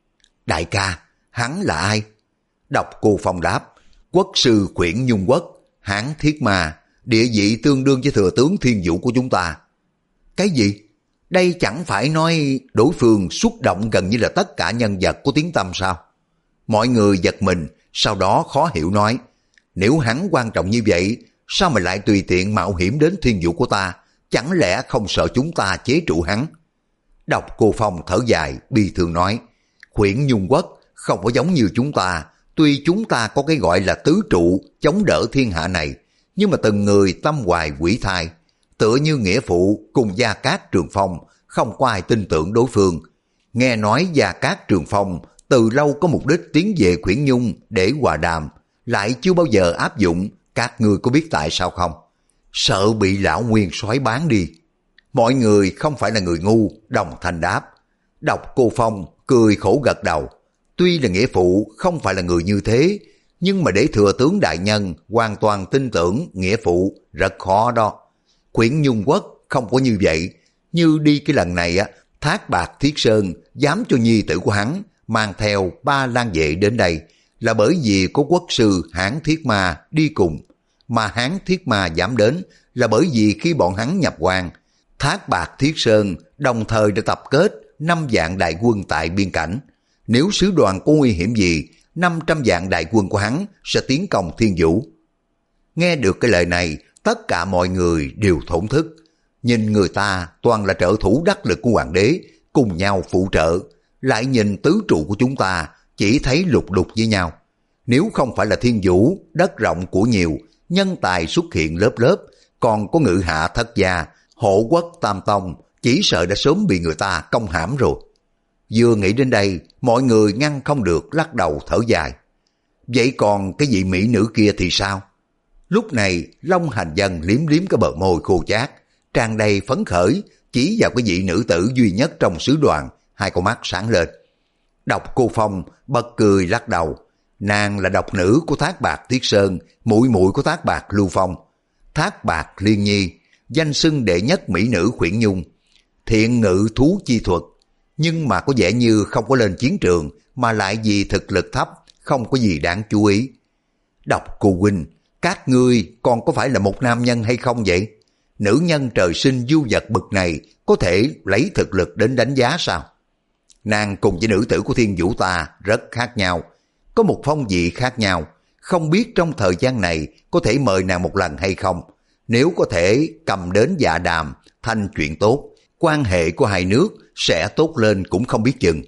Speaker 1: Đại ca, hắn là ai? Độc Cô Phong đáp, quốc sư Khuyển Nhung Quốc, Hán Thiết Ma, địa vị tương đương với thừa tướng Thiên Vũ của chúng ta. Cái gì? Đây chẳng phải nói đối phương xúc động gần như là tất cả nhân vật của tiếng tăm sao? Mọi người giật mình, sau đó khó hiểu nói, nếu hắn quan trọng như vậy, sao mà lại tùy tiện mạo hiểm đến Thiên Vũ của ta? Chẳng lẽ không sợ chúng ta chế trụ hắn? Độc Cô Phong thở dài, bi thương nói, Khuyển Nhung Quốc không có giống như chúng ta, tuy chúng ta có cái gọi là tứ trụ chống đỡ thiên hạ này, nhưng mà từng người tâm hoài quỷ thai, tựa như nghĩa phụ cùng Gia Cát Trường Phong, không có ai tin tưởng đối phương. Nghe nói Gia Cát Trường Phong từ lâu có mục đích tiến về Khuyển Nhung để hòa đàm, lại chưa bao giờ áp dụng, các ngươi có biết tại sao không? Sợ bị lão nguyên soái bán đi. Mọi người không phải là người ngu, đồng thanh đáp. Độc Cô Phong cười khổ gật đầu. Tuy là nghĩa phụ không phải là người như thế, nhưng mà để thừa tướng đại nhân hoàn toàn tin tưởng nghĩa phụ rất khó đó. Khuyển Nhung Quốc không có như vậy. Như đi cái lần này á, Thác Bạt Thiết Sơn dám cho nhi tử của hắn mang theo ba lang vệ đến đây là bởi vì có quốc sư Hán Thiết Ma đi cùng. Mà Hán Thiết Ma dám đến là bởi vì khi bọn hắn nhập quan, Thác Bạt Thiết Sơn đồng thời đã tập kết năm vạn đại quân tại biên cảnh. Nếu sứ đoàn có nguy hiểm gì, năm trăm vạn đại quân của hắn sẽ tiến công Thiên Vũ. Nghe được cái lời này, tất cả mọi người đều thổn thức. Nhìn người ta toàn là trợ thủ đắc lực của hoàng đế, cùng nhau phụ trợ. Lại nhìn tứ trụ của chúng ta, chỉ thấy lục đục với nhau. Nếu không phải là Thiên Vũ, đất rộng của nhiều, nhân tài xuất hiện lớp lớp, còn có ngự hạ thất gia, hộ quốc tam tông, chỉ sợ đã sớm bị người ta công hãm rồi. Vừa nghĩ đến đây, mọi người ngăn không được lắc đầu thở dài. Vậy còn cái vị mỹ nữ kia thì sao? Lúc này, Long Hành Dân liếm liếm cái bờ môi khô chát, tràn đầy phấn khởi, chỉ vào cái vị nữ tử duy nhất trong sứ đoàn, hai con mắt sáng lên. Độc Cô Phong bật cười lắc đầu. Nàng là độc nữ của Thác Bạt Thiết Sơn, muội muội của Thác Bạt Lưu Phong. Thác Bạt Liên Nhi, danh xưng đệ nhất mỹ nữ Khuyển Nhung, thiện ngự thú chi thuật, nhưng mà có vẻ như không có lên chiến trường, mà lại vì thực lực thấp, không có gì đáng chú ý. Độc Cô huynh, các ngươi còn có phải là một nam nhân hay không vậy? Nữ nhân trời sinh du vật bực này có thể lấy thực lực đến đánh giá sao? Nàng cùng với nữ tử của Thiên Vũ ta rất khác nhau, có một phong vị khác nhau, không biết trong thời gian này có thể mời nàng một lần hay không. Nếu có thể cầm đến dạ đàm thành chuyện tốt, quan hệ của hai nước sẽ tốt lên cũng không biết chừng.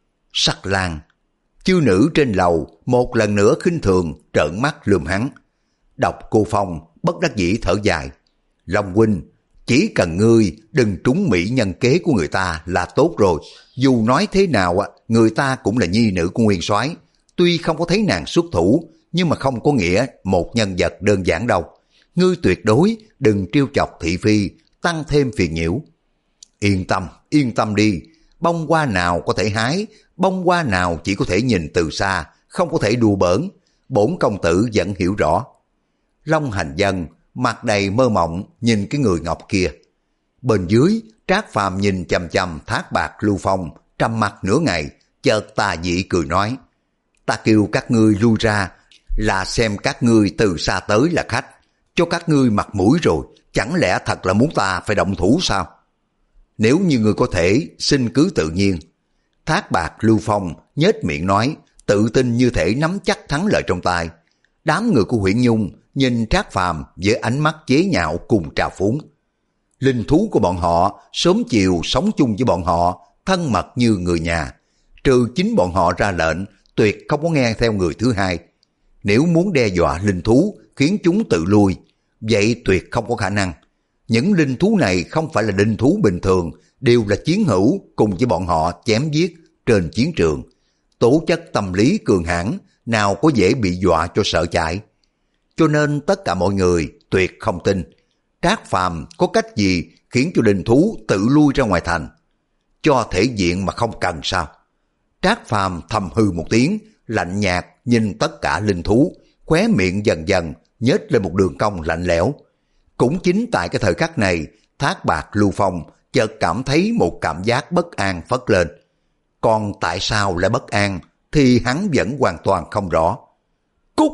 Speaker 1: Sắc Lang, chư nữ trên lầu một lần nữa khinh thường trợn mắt lườm hắn. Độc Cô Phong bất đắc dĩ thở dài. Long huynh, chỉ cần ngươi đừng trúng mỹ nhân kế của người ta là tốt rồi. Dù nói thế nào, người ta cũng là nhi nữ của nguyên soái. Tuy không có thấy nàng xuất thủ, nhưng mà không có nghĩa một nhân vật đơn giản đâu. Ngươi tuyệt đối đừng trêu chọc thị phi, tăng thêm phiền nhiễu. Yên tâm, yên tâm đi. Bông hoa nào có thể hái, bông hoa nào chỉ có thể nhìn từ xa, không có thể đùa bỡn. Bổn công tử vẫn hiểu rõ. Long Hành Dân mặt đầy mơ mộng nhìn cái người ngọc kia. Bên dưới, Trác Phàm nhìn chằm chằm Thác Bạt Lưu Phong, trầm mặt nửa ngày, chợt tà dị cười nói: Ta kêu các ngươi lui ra là xem các ngươi từ xa tới là khách, cho các ngươi mặt mũi rồi, chẳng lẽ thật là muốn ta phải động thủ sao? Nếu như ngươi có thể, xin cứ tự nhiên. Thác Bạt Lưu Phong nhếch miệng nói, tự tin như thể nắm chắc thắng lợi trong tay. Đám người của Huyễn Nhung nhìn Trác Phàm với ánh mắt chế nhạo cùng trào phúng. Linh thú của bọn họ sớm chiều sống chung với bọn họ, thân mật như người nhà. Trừ chính bọn họ ra lệnh, tuyệt không có nghe theo người thứ hai. Nếu muốn đe dọa linh thú khiến chúng tự lui, vậy tuyệt không có khả năng. Những linh thú này không phải là linh thú bình thường, đều là chiến hữu cùng với bọn họ chém giết trên chiến trường. Tố chất tâm lý cường hãn, nào có dễ bị dọa cho sợ chạy. Cho nên tất cả mọi người tuyệt không tin Trác Phàm có cách gì khiến cho linh thú tự lui ra ngoài thành. Cho thể diện mà không cần sao? Trác Phàm thầm hư một tiếng, lạnh nhạt nhìn tất cả linh thú, khóe miệng dần dần nhếch lên một đường cong lạnh lẽo. Cũng chính tại cái thời khắc này, Thác Bạt Lưu Phong chợt cảm thấy một cảm giác bất an phất lên. Còn tại sao lại bất an thì hắn vẫn hoàn toàn không rõ. Cút!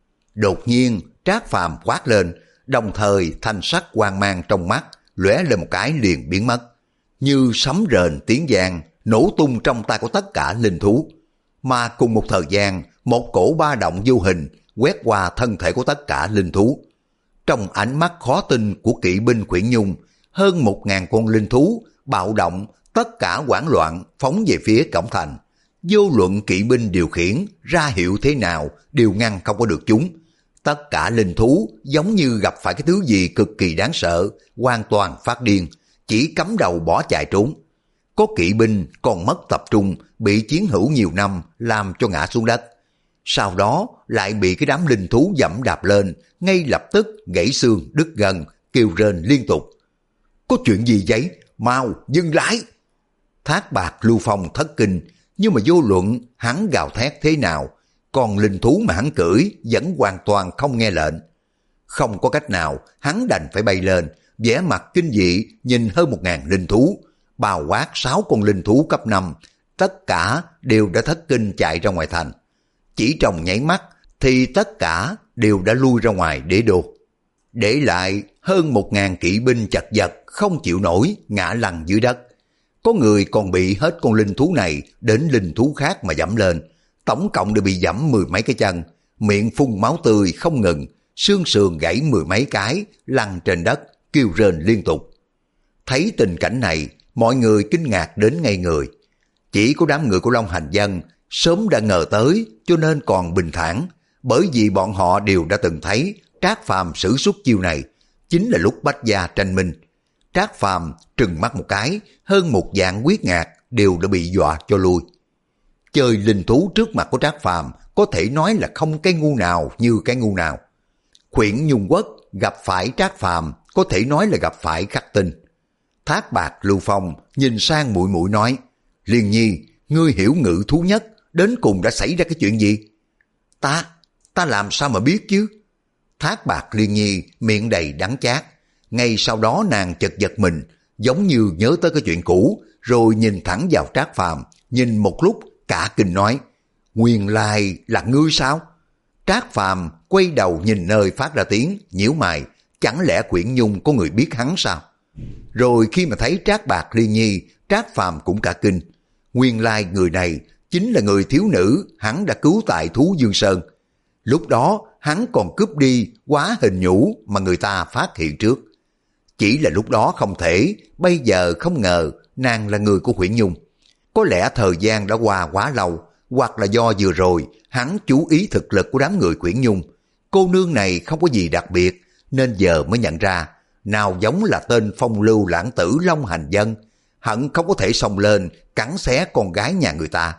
Speaker 1: Đột nhiên Trác Phàm quát lên, đồng thời thanh sắc quang mang trong mắt lóe lên một cái liền biến mất. Như sấm rền tiếng vang nổ tung trong tay của tất cả linh thú. Mà cùng một thời gian, một cổ ba động vô hình quét qua thân thể của tất cả linh thú. Trong ánh mắt khó tin của kỵ binh Khuyển Nhung, hơn một ngàn con linh thú bạo động, tất cả hoảng loạn phóng về phía cổng thành. Vô luận kỵ binh điều khiển ra hiệu thế nào đều ngăn không có được chúng. Tất cả linh thú giống như gặp phải cái thứ gì cực kỳ đáng sợ, hoàn toàn phát điên, chỉ cắm đầu bỏ chạy trốn. Có kỵ binh còn mất tập trung, bị chiến hữu nhiều năm làm cho ngã xuống đất. Sau đó lại bị cái đám linh thú dẫm đạp lên, ngay lập tức gãy xương đứt gân, kêu rên liên tục. Có chuyện gì vậy? Mau dừng lại! Thác Bạt Lưu Phong thất kinh, nhưng mà vô luận hắn gào thét thế nào, còn linh thú mà hắn cưỡi vẫn hoàn toàn không nghe lệnh. Không có cách nào, hắn đành phải bay lên, vẻ mặt kinh dị nhìn hơn một ngàn linh thú, bao quát sáu con linh thú cấp năm, tất cả đều đã thất kinh chạy ra ngoài thành. Chỉ trong nháy mắt thì tất cả đều đã lui ra ngoài đế đô. Để lại hơn một ngàn kỵ binh chật vật không chịu nổi, ngã lăn dưới đất. Có người còn bị hết con linh thú này đến linh thú khác mà dẫm lên, tổng cộng đều bị dẫm mười mấy cái chân, miệng phun máu tươi không ngừng, xương sườn gãy mười mấy cái, lăn trên đất, kêu rên liên tục. Thấy tình cảnh này, mọi người kinh ngạc đến ngây người. Chỉ có đám người của Long Hành Dân sớm đã ngờ tới, cho nên còn bình thản, bởi vì bọn họ đều đã từng thấy Trác Phàm sử xuất chiêu này, chính là lúc Bách Gia tranh minh. Trác Phàm trừng mắt một cái, hơn một vạn quyết ngạc đều đã bị dọa cho lui. Chơi linh thú trước mặt của Trác Phàm có thể nói là không cái ngu nào như cái ngu nào. Khuyển Nhung Quốc gặp phải Trác Phàm có thể nói là gặp phải khắc tinh. Thác Bạt Lưu Phong nhìn sang muội muội nói, Liên Nhi, ngươi hiểu ngự thú nhất, đến cùng đã xảy ra cái chuyện gì? Ta, ta làm sao mà biết chứ? Thác Bạt Liên Nhi miệng đầy đắng chát. Ngay sau đó nàng chợt giật mình, giống như nhớ tới cái chuyện cũ, rồi nhìn thẳng vào Trác Phàm, nhìn một lúc cả kinh nói, nguyên lai là ngươi sao? Trác Phàm quay đầu nhìn nơi phát ra tiếng, nhíu mày, chẳng lẽ Khuyển Nhung có người biết hắn sao? Rồi khi mà thấy Trác Bạt Liên Nhi, Trác Phàm cũng cả kinh. Nguyên lai người này chính là người thiếu nữ hắn đã cứu tại Thú Dương Sơn. Lúc đó hắn còn cướp đi hóa hình nhũ mà người ta phát hiện trước. Chỉ là lúc đó không thể, bây giờ không ngờ nàng là người của Khuyển Nhung. Có lẽ thời gian đã qua quá lâu, hoặc là do vừa rồi hắn chú ý thực lực của đám người Khuyển Nhung. Cô nương này không có gì đặc biệt, nên giờ mới nhận ra, nào giống là tên phong lưu lãng tử Long Hành Dân, hận không có thể xông lên cắn xé con gái nhà người ta.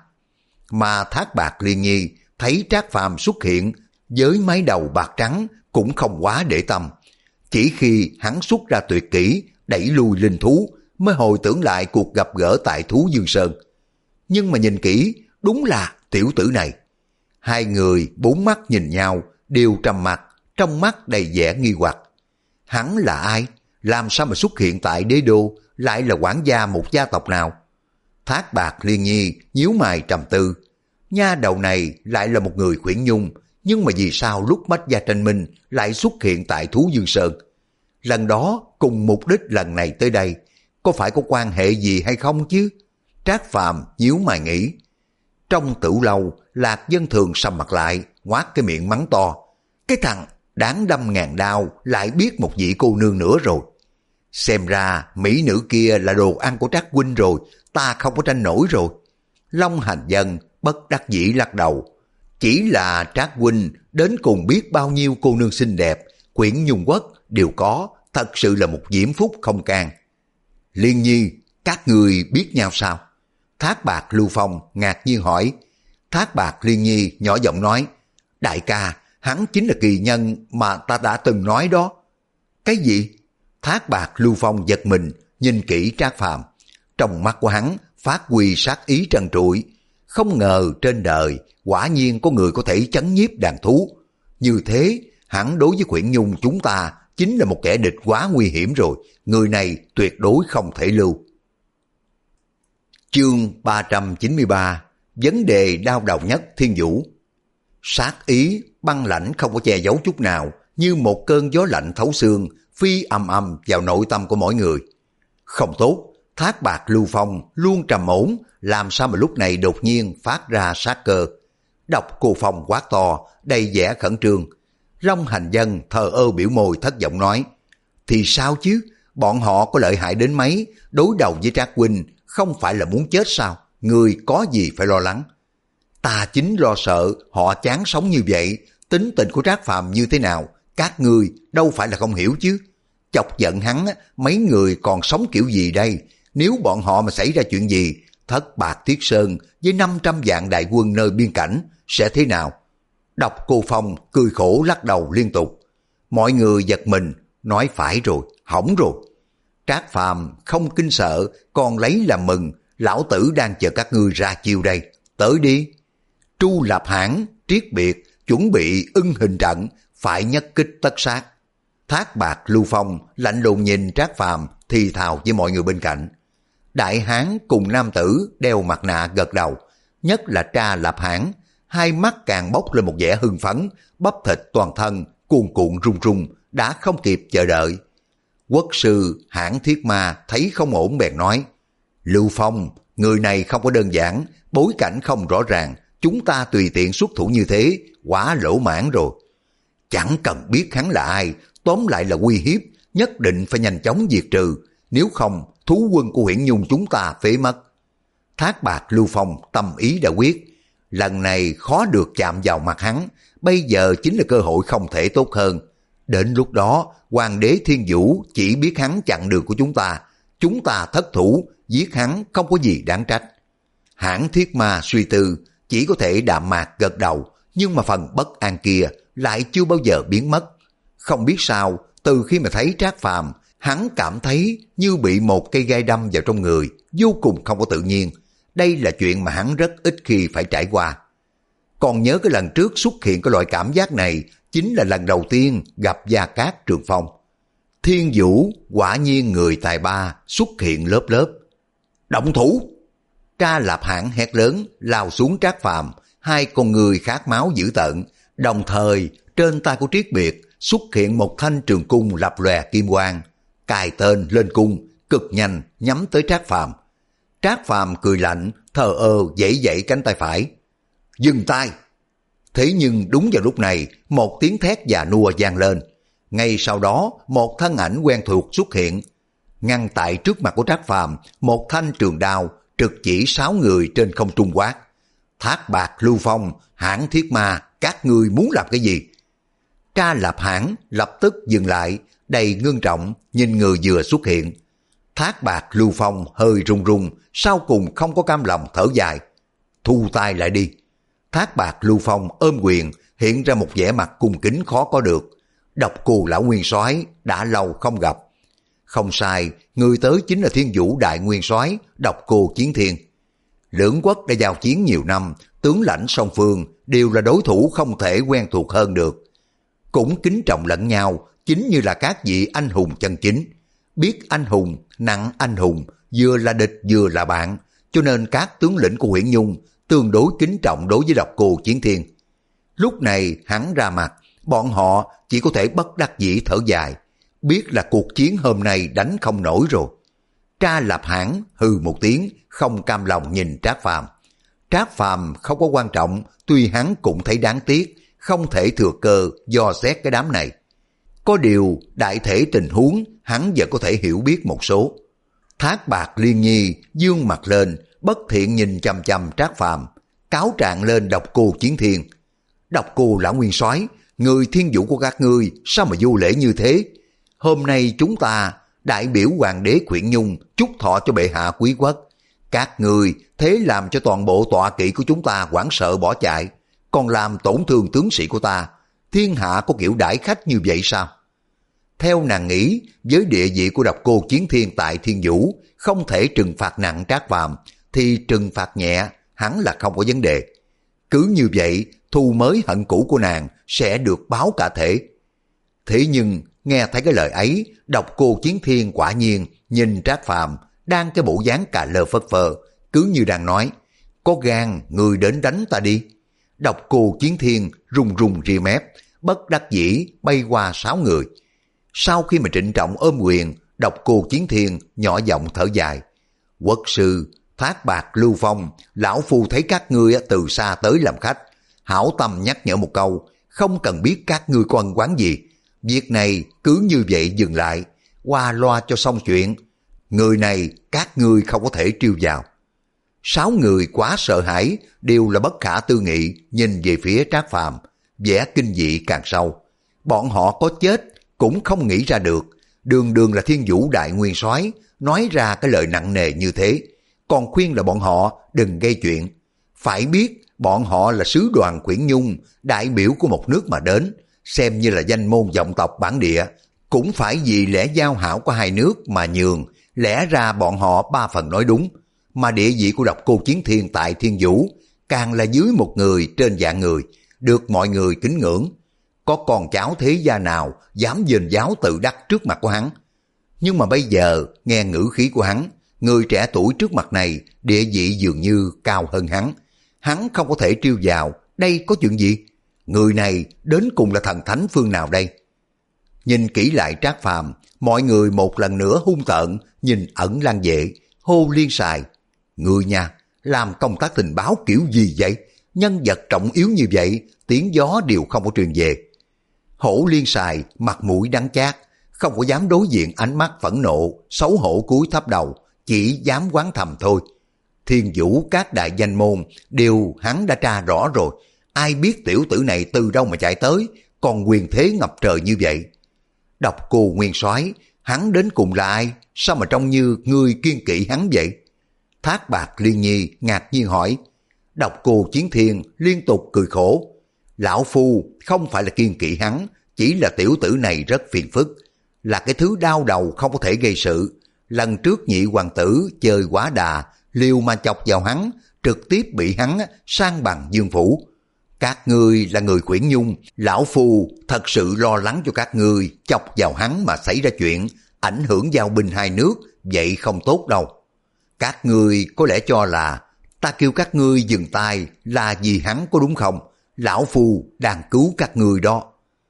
Speaker 1: Mà Thác Bạt Liên Nhi thấy Trác Phàm xuất hiện với mái đầu bạc trắng cũng không quá để tâm. Chỉ khi hắn xuất ra tuyệt kỹ đẩy lui linh thú mới hồi tưởng lại cuộc gặp gỡ tại Thú Dương Sơn. Nhưng mà nhìn kỹ, đúng là tiểu tử này. Hai người bốn mắt nhìn nhau, đều trầm mặc, trong mắt đầy vẻ nghi hoặc. Hắn là ai? Làm sao mà xuất hiện tại đế đô, lại là quản gia một gia tộc nào? Thác Bạt Liên Nhi nhíu mày trầm tư. Nha đầu này lại là một người Khuyển Nhung, nhưng mà vì sao lúc Bách Gia tranh minh lại xuất hiện tại Thú Dương Sơn? Lần đó cùng mục đích lần này tới đây, có phải có quan hệ gì hay không chứ? Trác Phàm nhíu mày nghĩ. Trong tử lâu, Lạc Dân Thường sầm mặt lại, ngoác cái miệng mắng to. Cái thằng đáng đâm ngàn đao lại biết một vị cô nương nữa rồi. Xem ra mỹ nữ kia là đồ ăn của Trác huynh rồi, ta không có tranh nổi rồi. Long Hành Dân bất đắc dĩ lắc đầu. Chỉ là Trác huynh đến cùng biết bao nhiêu cô nương xinh đẹp, quyển nhung quốc đều có, thật sự là một diễm phúc không can. Liên Nhi, các người biết nhau sao? Thác Bạt Lưu Phong ngạc nhiên hỏi. Thác Bạt Liên Nhi nhỏ giọng nói, đại ca, hắn chính là kỳ nhân mà ta đã từng nói đó. Cái gì? Thác Bạt Lưu Phong giật mình, nhìn kỹ Trác Phàm. Trong mắt của hắn phát huy sát ý trần trụi. Không ngờ trên đời quả nhiên có người có thể chấn nhiếp đàn thú. Như thế, hắn đối với Quyển Nhung chúng ta chính là một kẻ địch quá nguy hiểm rồi. Người này tuyệt đối không thể lưu. Chương ba trăm chín mươi ba. Vấn đề đau đầu nhất Thiên Vũ. Sát ý băng lãnh không có che giấu chút nào, như một cơn gió lạnh thấu xương phi ầm ầm vào nội tâm của mỗi người. Không tốt, Thác Bạt Lưu Phong luôn trầm ổn, làm sao mà lúc này đột nhiên phát ra sát cơ. Độc Cô Phong quát to, đầy vẻ khẩn trương. Long Hành Dân thờ ơ biểu môi thất vọng nói, thì sao chứ, bọn họ có lợi hại đến mấy, đối đầu với Trác huynh không phải là muốn chết sao, người có gì phải lo lắng. Ta chính lo sợ họ chán sống như vậy, tính tình của Trác Phàm như thế nào, các ngươi đâu phải là không hiểu chứ. Chọc giận hắn, mấy người còn sống kiểu gì đây? Nếu bọn họ mà xảy ra chuyện gì, Thất Bạt Thiết Sơn với năm trăm vạn đại quân nơi biên cảnh sẽ thế nào? Độc Cô Phong cười khổ lắc đầu liên tục. Mọi người giật mình, nói phải rồi, hỏng rồi. Trác Phàm không kinh sợ, còn lấy làm mừng, lão tử đang chờ các ngươi ra chiêu đây, tới đi. Tru Lạp Hãn, Triết Biệt, chuẩn bị ưng hình trận, phải nhất kích tất sát. Thác Bạt Lưu Phong lạnh lùng nhìn Trác Phàm thì thào với mọi người bên cạnh. Đại hán cùng nam tử đeo mặt nạ gật đầu, nhất là Tra Lạp Hãn, hai mắt càng bốc lên một vẻ hưng phấn, bắp thịt toàn thân cuồn cuộn rung rung, đã không kịp chờ đợi. Quốc sư Hãn Thiết Ma thấy không ổn bèn nói, Lưu Phong, người này không có đơn giản, bối cảnh không rõ ràng, chúng ta tùy tiện xuất thủ như thế, quá lỗ mãn rồi. Chẳng cần biết hắn là ai, tóm lại là uy hiếp, nhất định phải nhanh chóng diệt trừ, nếu không thú quân của Huyễn Nhung chúng ta phế mất. Thác Bạt Lưu Phong tâm ý đã quyết, lần này khó được chạm vào mặt hắn, bây giờ chính là cơ hội không thể tốt hơn. Đến lúc đó, Hoàng đế Thiên Vũ chỉ biết hắn chặn đường của chúng ta, chúng ta thất thủ, giết hắn không có gì đáng trách. Hãn Thiết Ma suy tư, chỉ có thể đạm mạc gật đầu, nhưng mà phần bất an kia lại chưa bao giờ biến mất. Không biết sao, từ khi mà thấy Trác Phàm, hắn cảm thấy như bị một cây gai đâm vào trong người, vô cùng không có tự nhiên. Đây là chuyện mà hắn rất ít khi phải trải qua. Còn nhớ cái lần trước xuất hiện cái loại cảm giác này, chính là lần đầu tiên gặp Gia Cát Trường Phong. Thiên Vũ quả nhiên người tài ba xuất hiện lớp lớp. Động thủ! Tra Lạp Hãn hét lớn, lao xuống Trác Phàm, hai con người khát máu dữ tợn, đồng thời trên tay của Triết Biệt xuất hiện một thanh trường cung lập lòe kim quang, cài tên lên cung, cực nhanh nhắm tới Trác Phàm. Trác Phàm cười lạnh, thờ ơ giãy giãy cánh tay phải. Dừng tay! Thế nhưng đúng vào lúc này, một tiếng thét già nua vang lên. Ngay sau đó, một thân ảnh quen thuộc xuất hiện, ngăn tại trước mặt của Trác Phàm, một thanh trường đao trực chỉ sáu người trên không trung quát. Thác Bạt Lưu Phong, Hãn Thiết Ma, các ngươi muốn làm cái gì? Tra Lạp Hãn lập tức dừng lại, đầy ngưng trọng nhìn người vừa xuất hiện. Thác Bạt Lưu Phong hơi run run, sau cùng không có cam lòng thở dài. Thu tay lại đi. Thác Bạt Lưu Phong ôm quyền, hiện ra một vẻ mặt cung kính khó có được. Độc Cô lão nguyên soái đã lâu không gặp. Không sai, người tới chính là Thiên Vũ đại nguyên soái Độc Cô Chiến Thiên. Lưỡng quốc đã giao chiến nhiều năm, tướng lãnh song phương đều là đối thủ không thể quen thuộc hơn được. Cũng kính trọng lẫn nhau, chính như là các vị anh hùng chân chính. Biết anh hùng, nặng anh hùng, vừa là địch vừa là bạn, cho nên các tướng lĩnh của Huyễn Nhung tương đối kính trọng đối với Độc Cô Chiến Thiên. Lúc này hắn ra mặt, bọn họ chỉ có thể bất đắc dĩ thở dài, biết là cuộc chiến hôm nay đánh không nổi rồi. Tra Lạp Hãn hừ một tiếng, không cam lòng nhìn Trác Phàm. Trác Phàm không có quan trọng, tuy hắn cũng thấy đáng tiếc, không thể thừa cơ dò xét cái đám này. Có điều đại thể tình huống hắn vẫn có thể hiểu biết một số. Thác Bạt Liên Nhi dương mặt lên, bất thiện nhìn chằm chằm Trác Phàm, cáo trạng lên Độc Cô Chiến Thiên. Độc Cô lão nguyên soái, người thiên vũ của các ngươi sao mà vô lễ như thế? Hôm nay chúng ta đại biểu hoàng đế Khuyển Nhung chúc thọ cho bệ hạ quý quốc. Các ngươi thế làm cho toàn bộ tọa kỵ của chúng ta hoảng sợ bỏ chạy, còn làm tổn thương tướng sĩ của ta. Thiên hạ có kiểu đãi khách như vậy sao? Theo nàng nghĩ, với địa vị của Độc Cô Chiến Thiên tại Thiên Vũ, không thể trừng phạt nặng Trác Phàm, thì trừng phạt nhẹ hắn là không có vấn đề. Cứ như vậy, thù mới hận cũ của nàng sẽ được báo cả thể. Thế nhưng, nghe thấy cái lời ấy, Độc Cô Chiến Thiên quả nhiên nhìn Trác Phàm đang cái bộ dáng cà lơ phất phơ, cứ như đang nói, có gan người đến đánh ta đi. Độc Cô Chiến Thiên rùng rùng ria mép, bất đắc dĩ bay qua sáu người. Sau khi mà trịnh trọng ôm quyền, Độc Cô Chiến Thiên nhỏ giọng thở dài. Quốc sư, Thác Bạt, Lưu Phong, lão phu thấy các ngươi từ xa tới làm khách, hảo tâm nhắc nhở một câu, không cần biết các ngươi có ân oán gì. Việc này cứ như vậy dừng lại, qua loa cho xong chuyện. Người này các ngươi không có thể trêu vào. Sáu người quá sợ hãi, đều là bất khả tư nghị, nhìn về phía Trác Phàm, vẻ kinh dị càng sâu. Bọn họ có chết cũng không nghĩ ra được, đường đường là Thiên Vũ đại nguyên soái nói ra cái lời nặng nề như thế, còn khuyên là bọn họ đừng gây chuyện. Phải biết bọn họ là sứ đoàn Khuyển Nhung, đại biểu của một nước mà đến, xem như là danh môn vọng tộc bản địa, cũng phải vì lẽ giao hảo của hai nước mà nhường. Lẽ ra bọn họ ba phần nói đúng, mà địa vị của Độc Cô Chiến Thiên tại Thiên Vũ càng là dưới một người trên vạn người, được mọi người kính ngưỡng. Có con cháu thế gia nào dám dền giáo tự đắc trước mặt của hắn? Nhưng mà bây giờ nghe ngữ khí của hắn, người trẻ tuổi trước mặt này địa vị dường như cao hơn hắn. Hắn không có thể trêu vào, đây có chuyện gì? Người này đến cùng là thần thánh phương nào đây? Nhìn kỹ lại Trác Phàm, mọi người một lần nữa hung tợn nhìn Ẩn Lan Vệ, hô liên xài. Người nha, làm công tác tình báo kiểu gì vậy? Nhân vật trọng yếu như vậy, tiếng gió đều không có truyền về. Hổ liên xài, mặt mũi đắng chát, không có dám đối diện ánh mắt phẫn nộ, xấu hổ cúi thấp đầu, chỉ dám oán thầm thôi. Thiên Vũ các đại danh môn đều hắn đã tra rõ rồi, ai biết tiểu tử này từ đâu mà chạy tới, còn quyền thế ngập trời như vậy. Độc Cô nguyên soái, hắn đến cùng là ai, sao mà trông như người kiên kỵ hắn vậy? Thác Bạt Liên Nhi ngạc nhiên hỏi. Độc Cô Chiến Thiên liên tục cười khổ. Lão phu không phải là kiên kỵ hắn, chỉ là tiểu tử này rất phiền phức, là cái thứ đau đầu không có thể gây sự. Lần trước nhị hoàng tử chơi quá đà, liều mà chọc vào hắn, trực tiếp bị hắn sang bằng dương phủ. Các ngươi là người Khuyển Nhung, lão phu thật sự lo lắng cho các ngươi chọc vào hắn mà xảy ra chuyện, ảnh hưởng giao binh hai nước, vậy không tốt đâu. Các ngươi có lẽ cho là ta kêu các ngươi dừng tay là vì hắn có đúng không? Lão phu đang cứu các ngươi đó.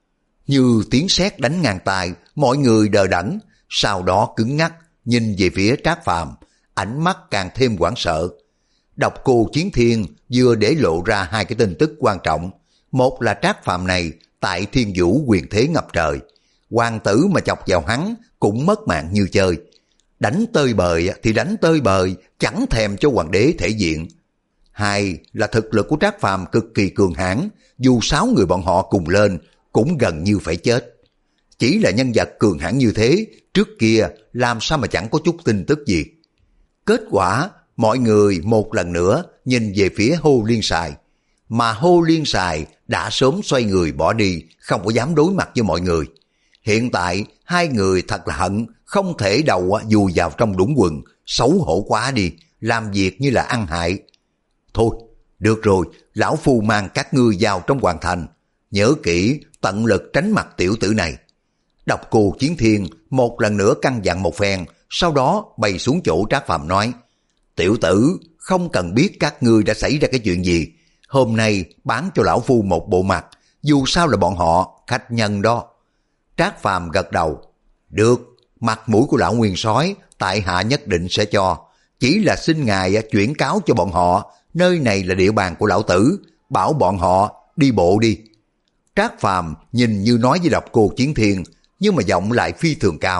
Speaker 1: Như tiếng sét đánh ngang tai, mọi người đờ đẫn, sau đó cứng ngắc, nhìn về phía Trác Phàm, ánh mắt càng thêm hoảng sợ. Độc Cô Chiến Thiên vừa để lộ ra hai cái tin tức quan trọng. Một là Trác Phàm này tại Thiên Vũ quyền thế ngập trời, hoàng tử mà chọc vào hắn cũng mất mạng như chơi. Đánh tơi bời thì đánh tơi bời, chẳng thèm cho hoàng đế thể diện. Hai là thực lực của Trác Phàm cực kỳ cường hãn, dù sáu người bọn họ cùng lên cũng gần như phải chết. Chỉ là nhân vật cường hãn như thế, trước kia làm sao mà chẳng có chút tin tức gì. Kết quả, mọi người một lần nữa nhìn về phía Hô Liên Sài, mà Hô Liên Sài đã sớm xoay người bỏ đi, không có dám đối mặt với mọi người. Hiện tại, hai người thật là hận, không thể đầu dùi vào trong đũng quần, xấu hổ quá đi, làm việc như là ăn hại. Thôi, được rồi, lão phu mang các ngươi vào trong hoàng thành, nhớ kỹ tận lực tránh mặt tiểu tử này. Độc Cô Chiến Thiên một lần nữa căn dặn một phen, sau đó bay xuống chỗ Trác Phàm nói, tiểu tử không cần biết các ngươi đã xảy ra cái chuyện gì, hôm nay bán cho lão phu một bộ mặt, dù sao là bọn họ khách nhân đó. Trác Phàm gật đầu, được, mặt mũi của lão nguyên soái tại hạ nhất định sẽ cho, chỉ là xin ngài chuyển cáo cho bọn họ, nơi này là địa bàn của lão tử, bảo bọn họ đi bộ đi. Trác Phàm nhìn như nói với Độc Cô Chiến Thiên, nhưng mà giọng lại phi thường cao,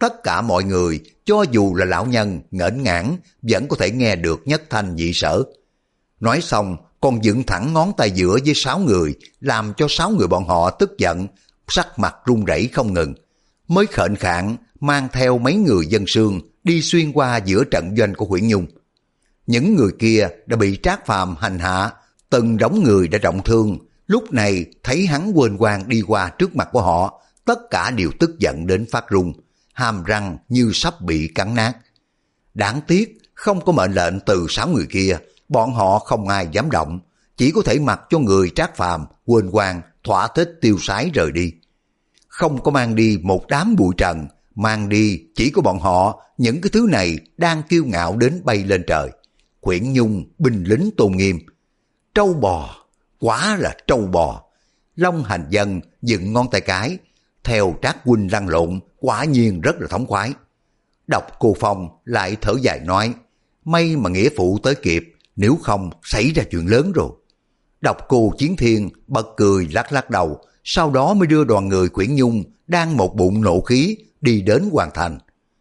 Speaker 1: tất cả mọi người, cho dù là lão nhân, nghển ngãn, vẫn có thể nghe được nhất thanh nhị sở. Nói xong, còn dựng thẳng ngón tay giữa với sáu người, làm cho sáu người bọn họ tức giận, sắc mặt run rẩy không ngừng. Mới khệnh khạng, mang theo mấy người dân sương, đi xuyên qua giữa trận doanh của Huyễn Nhung. Những người kia đã bị Trác Phàm hành hạ, từng đống người đã trọng thương, lúc này thấy hắn quên quang đi qua trước mặt của họ, tất cả đều tức giận đến phát run, hàm răng như sắp bị cắn nát. Đáng tiếc, không có mệnh lệnh từ sáu người kia, bọn họ không ai dám động, chỉ có thể mặc cho người Trác Phàm quên quang thỏa thích tiêu sái rời đi. Không có mang đi một đám bụi trần, mang đi chỉ có bọn họ, những cái thứ này đang kiêu ngạo đến bay lên trời. Huyễn Nhung, binh lính tôn nghiêm. Trâu bò, quá là trâu bò. Long Hành Dân dựng ngón tay cái, theo Trác huynh lăn lộn, quả nhiên rất là thống khoái. Độc Cô Phong lại thở dài nói, may mà nghĩa phụ tới kịp, nếu không xảy ra chuyện lớn rồi. Độc Cô Chiến Thiên bật cười lắc lắc đầu, sau đó mới đưa đoàn người Huyễn Nhung đang một bụng nộ khí đi đến Hoàng Thành.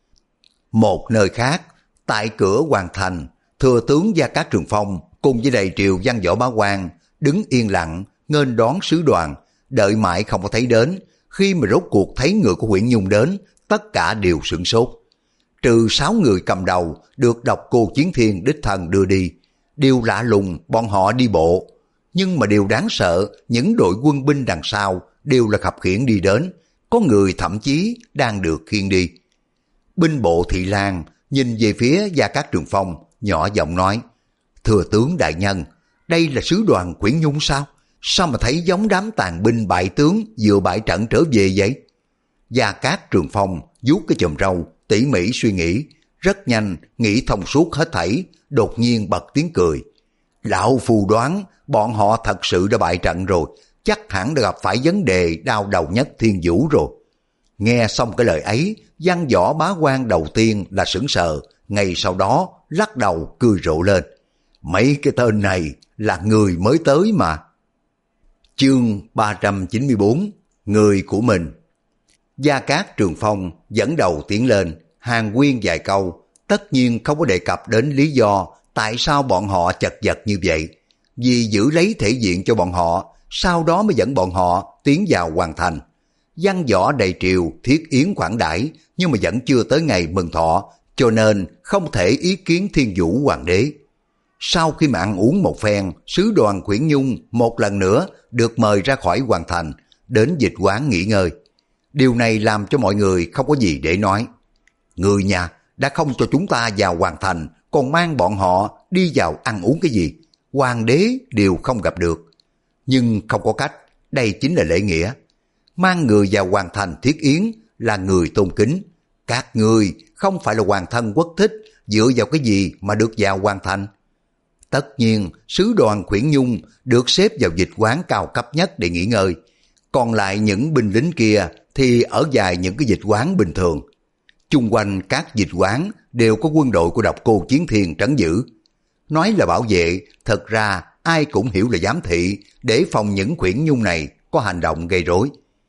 Speaker 1: Một nơi khác, tại cửa Hoàng Thành, thừa tướng Gia Cát Trường Phong cùng với đầy triều văn võ bá quan đứng yên lặng nghênh đón sứ đoàn, đợi mãi không có thấy đến. Khi mà rốt cuộc thấy người của Huyễn Nhung đến, tất cả đều sửng sốt. Trừ sáu người cầm đầu được Độc Cô Chiến Thiên đích thân đưa đi, điều lạ lùng bọn họ đi bộ. Nhưng mà điều đáng sợ, những đội quân binh đằng sau đều là khập khiễng đi đến, có người thậm chí đang được khiêng đi. Binh bộ Thị Lang nhìn về phía Gia Cát Trường Phong, nhỏ giọng nói, thừa tướng đại nhân, đây là sứ đoàn Huyễn Nhung sao? Sao mà thấy giống đám tàn binh bại tướng vừa bại trận trở về vậy? Gia Cát Trường Phong vuốt cái chòm râu, tỉ mỉ suy nghĩ, rất nhanh nghĩ thông suốt hết thảy, đột nhiên bật tiếng cười. Lão phù đoán bọn họ thật sự đã bại trận rồi, chắc hẳn đã gặp phải vấn đề đau đầu nhất thiên vũ rồi. Nghe xong cái lời ấy, văn võ bá quan đầu tiên là sững sờ, ngay sau đó lắc đầu cười rộ lên. Mấy cái tên này là người mới tới mà. Chương ba trăm chín mươi bốn, người của mình. Gia Cát Trường Phong dẫn đầu tiến lên, hàng quyên vài câu, tất nhiên không có đề cập đến lý do tại sao bọn họ chật vật như vậy. Vì giữ lấy thể diện cho bọn họ, sau đó mới dẫn bọn họ tiến vào Hoàng Thành. Văn võ đầy triều thiết yến khoản đãi, nhưng mà vẫn chưa tới ngày mừng thọ, cho nên không thể ý kiến Thiên Vũ Hoàng đế. Sau khi mà ăn uống một phen, sứ đoàn Huyễn Nhung một lần nữa được mời ra khỏi Hoàng Thành, đến dịch quán nghỉ ngơi. Điều này làm cho mọi người không có gì để nói. Người nhà đã không cho chúng ta vào Hoàng Thành, còn mang bọn họ đi vào ăn uống cái gì? Hoàng đế đều không gặp được. Nhưng không có cách, đây chính là lễ nghĩa. Mang người vào Hoàng Thành thiết yến là người tôn kính. Các người không phải là hoàng thân quốc thích, dựa vào cái gì mà được vào Hoàng Thành? Tất nhiên, sứ đoàn Huyễn Nhung được xếp vào dịch quán cao cấp nhất để nghỉ ngơi. Còn lại những binh lính kia thì ở dài những cái dịch quán bình thường. Chung quanh các dịch quán đều có quân đội của Độc Cô Chiến Thiên trấn giữ. Nói là bảo vệ, thật ra ai cũng hiểu là giám thị, để phòng những Huyễn Nhung này có hành động gây rối.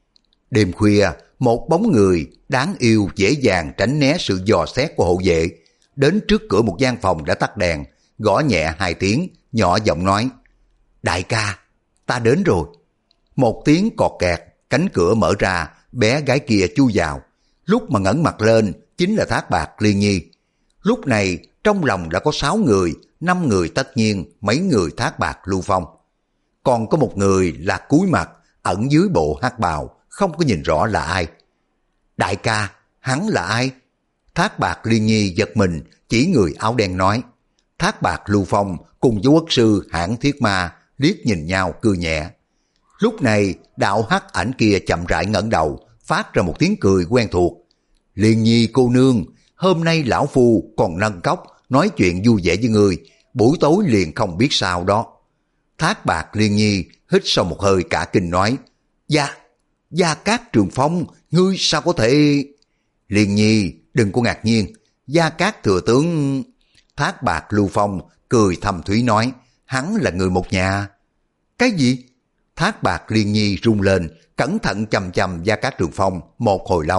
Speaker 1: Đêm khuya, một bóng người đáng yêu dễ dàng tránh né sự dò xét của hộ vệ, đến trước cửa một gian phòng đã tắt đèn, gõ nhẹ hai tiếng, nhỏ giọng nói, đại ca, ta đến rồi. Một tiếng cọt kẹt, cánh cửa mở ra, bé gái kia chui vào. Lúc mà ngẩng mặt lên, chính là Thác Bạt Liên Nhi. Lúc này, trong lòng đã có sáu người, năm người tất nhiên, mấy người Thác Bạt Lưu Phong. Còn có một người là cúi mặt, ẩn dưới bộ hắc bào, không có nhìn rõ là ai. Đại ca, hắn là ai? Thác Bạt Liên Nhi giật mình, chỉ người áo đen nói. Thác Bạt Lưu Phong cùng với quốc sư Hãn Thiết Ma liếc nhìn nhau cười nhẹ. Lúc này, đạo hắc ảnh kia chậm rãi ngẩng đầu, phát ra một tiếng cười quen thuộc. Liên Nhi cô nương, hôm nay lão phu còn nâng cốc nói chuyện vui vẻ với người, buổi tối liền không biết sao đó. Thác Bạt Liên Nhi hít sâu một hơi cả kinh nói, Gia, Gia Cát Trường Phong, ngươi sao có thể... Liên Nhi, đừng có ngạc nhiên, Gia Cát thừa tướng... Thác Bạt Lưu Phong cười thầm thúy nói, hắn là người một nhà. Cái gì? Thác Bạt Liên Nhi rung lên, cẩn thận chầm chầm Gia Cát Trường Phong một hồi lâu,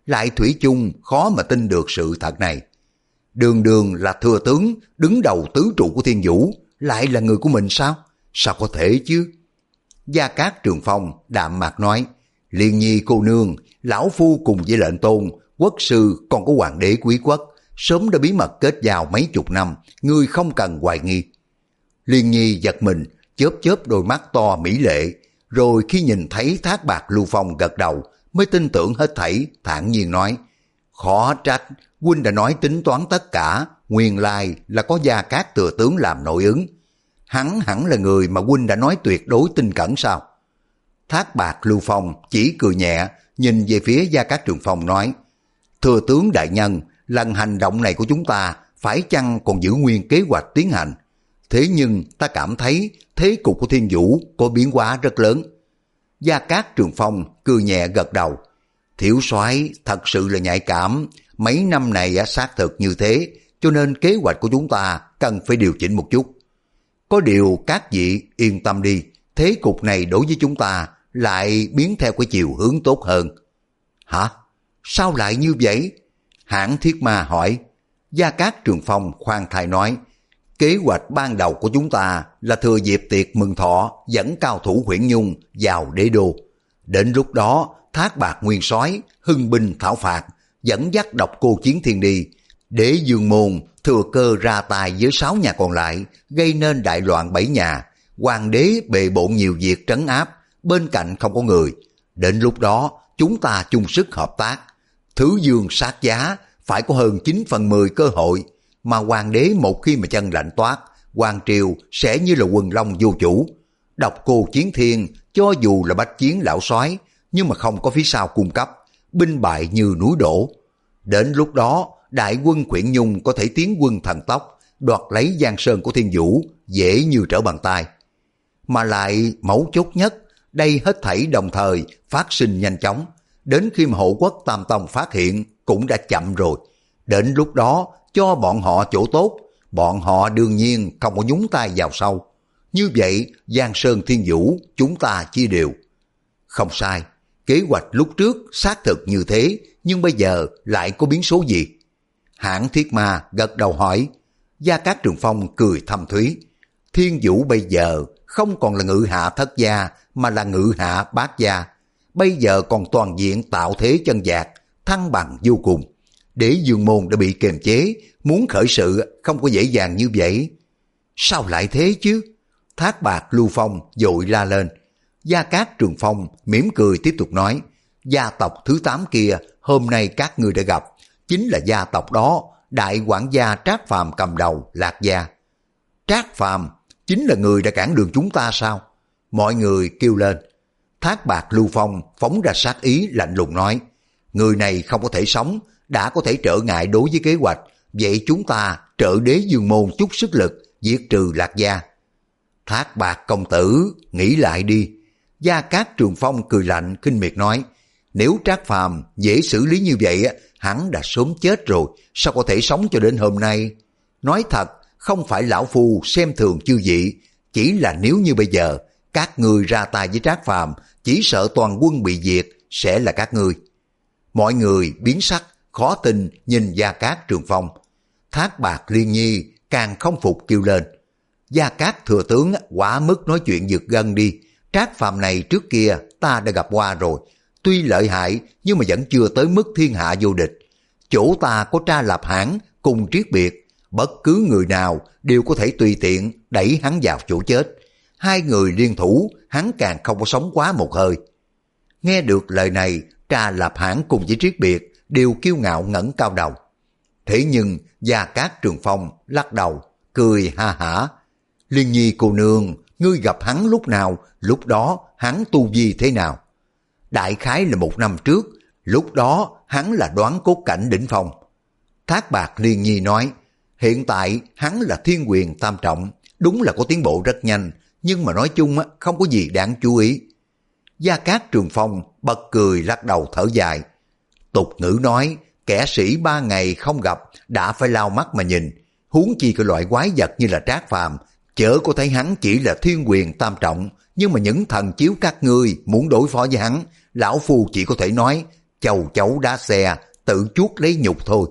Speaker 1: lại thủy chung khó mà tin được sự thật này. Đường đường là thừa tướng, đứng đầu tứ trụ của Thiên Vũ, lại là người của mình sao? Sao có thể chứ? Gia Cát Trường Phong đạm mạc nói, Liên Nhi cô nương, lão phu cùng với lệnh tôn, quốc sư còn có hoàng đế quý quốc, sớm đã bí mật kết giao mấy chục năm, ngươi không cần hoài nghi. Liên Nhi giật mình, chớp chớp đôi mắt to mỹ lệ, rồi khi nhìn thấy Thác Bạt Lưu Phong gật đầu, mới tin tưởng hết thảy, thản nhiên nói, khó trách, huynh đã nói tính toán tất cả, nguyên lai là có Gia Cát thừa tướng làm nội ứng. Hắn hẳn là người mà huynh đã nói tuyệt đối tin cẩn sao? Thác Bạt Lưu Phong chỉ cười nhẹ, nhìn về phía Gia Cát Trường Phong nói, thừa tướng đại nhân, lần hành động này của chúng ta phải chăng còn giữ nguyên kế hoạch tiến hành? Thế nhưng ta cảm thấy thế cục của Thiên Vũ có biến hóa rất lớn. Gia Cát Trường Phong cười nhẹ gật đầu, Thiểu soái thật sự là nhạy cảm, mấy năm này xác thực như thế, cho nên kế hoạch của chúng ta cần phải điều chỉnh một chút. Có điều các vị yên tâm đi, thế cục này đối với chúng ta lại biến theo cái chiều hướng tốt hơn. Hả? Sao lại như vậy? Hãn Thiết Ma hỏi. Gia Cát Trường Phong khoan thai nói, kế hoạch ban đầu của chúng ta là thừa dịp tiệc mừng thọ dẫn cao thủ Huyễn Nhung vào đế đô. Đến lúc đó, Thác Bạt Nguyên Soái hưng binh thảo phạt, dẫn dắt độc cô chiến thiên đi. Đế Dương Môn thừa cơ ra tay với sáu nhà còn lại, gây nên đại loạn bảy nhà. Hoàng đế bề bộn nhiều việc trấn áp, bên cạnh không có người. Đến lúc đó, chúng ta chung sức hợp tác. Thứ dương sát giá, phải có hơn chín phần mười cơ hội. Mà hoàng đế một khi mà chân lạnh toát, hoàng triều sẽ như là quần long vô chủ. Độc cô chiến thiên, cho dù là bách chiến lão soái, nhưng mà không có phía sau cung cấp, binh bại như núi đổ. Đến lúc đó, đại quân Quyển Nhung có thể tiến quân thần tốc, đoạt lấy Giang Sơn của Thiên Vũ, dễ như trở bàn tay. Mà lại mấu chốt nhất, đây hết thảy đồng thời phát sinh nhanh chóng. Đến khi mà hộ quốc Tam Tông phát hiện cũng đã chậm rồi. Đến lúc đó cho bọn họ chỗ tốt, bọn họ đương nhiên không có nhúng tay vào sâu. Như vậy Giang Sơn Thiên Vũ chúng ta chia đều. Không sai, kế hoạch lúc trước xác thực như thế, nhưng bây giờ lại có biến số gì? Hãn Thiết Ma gật đầu hỏi. Gia Cát Trường Phong cười thâm thúy. Thiên Vũ bây giờ không còn là ngự hạ thất gia, mà là ngự hạ bát gia. Bây giờ còn toàn diện tạo thế chân dạc, thăng bằng vô cùng. Đế Dương Môn đã bị kiềm chế, muốn khởi sự không có dễ dàng như vậy. Sao lại thế chứ? Thác Bạt Lưu Phong vội la lên. Gia Cát Trường Phong mỉm cười tiếp tục nói, gia tộc thứ tám kia hôm nay các ngươi đã gặp, chính là gia tộc đó, đại quản gia Trác Phàm cầm đầu, Lạc gia. Trác Phàm chính là người đã cản đường chúng ta sao? Mọi người kêu lên. Thác Bạt Lưu Phong phóng ra sát ý lạnh lùng nói, người này không có thể sống, đã có thể trở ngại đối với kế hoạch, vậy chúng ta trợ Đế Dương Môn chút sức lực, diệt trừ Lạc gia. Thác Bạt công tử, nghĩ lại đi. Gia Cát Trường Phong cười lạnh khinh miệt nói, nếu Trác Phàm dễ xử lý như vậy, hắn đã sớm chết rồi, sao có thể sống cho đến hôm nay? Nói thật, không phải lão phu xem thường chư vị, chỉ là nếu như bây giờ các ngươi ra tay với Trác Phàm, chỉ sợ toàn quân bị diệt sẽ là các ngươi. Mọi người biến sắc, khó tin nhìn Gia Cát Trường Phong. Thác Bạt Liên Nhi càng không phục kêu lên, Gia Cát thừa tướng quả mức nói chuyện giật gân đi. Trác Phàm này trước kia ta đã gặp qua rồi, tuy lợi hại nhưng mà vẫn chưa tới mức thiên hạ vô địch. Chỗ ta có Tra Lạp Hãn cùng Triết Biệt, bất cứ người nào đều có thể tùy tiện đẩy hắn vào chỗ chết. Hai người liên thủ, hắn càng không có sống quá một hơi. Nghe được lời này, Tra Lạp Hãn cùng với Triết Biệt đều kiêu ngạo ngẩng cao đầu. Thế nhưng Gia Cát Trường Phong lắc đầu, cười ha hả. Liên Nhi cô nương, ngươi gặp hắn lúc nào, lúc đó hắn tu vi thế nào? Đại khái là một năm trước, lúc đó hắn là đoán cốt cảnh đỉnh phong. Thác Bạt Liên Nhi nói, hiện tại hắn là thiên quyền tam trọng, đúng là có tiến bộ rất nhanh, nhưng mà nói chung không có gì đáng chú ý. Gia Cát Trường Phong bật cười lắc đầu thở dài. Tục ngữ nói, kẻ sĩ ba ngày không gặp đã phải lao mắt mà nhìn, huống chi cái loại quái vật như là Trác Phàm, chớ có thấy hắn chỉ là thiên quyền tam trọng, nhưng mà những thần chiếu các ngươi muốn đối phó với hắn, lão phu chỉ có thể nói chầu chấu đá xe, tự chuốc lấy nhục thôi.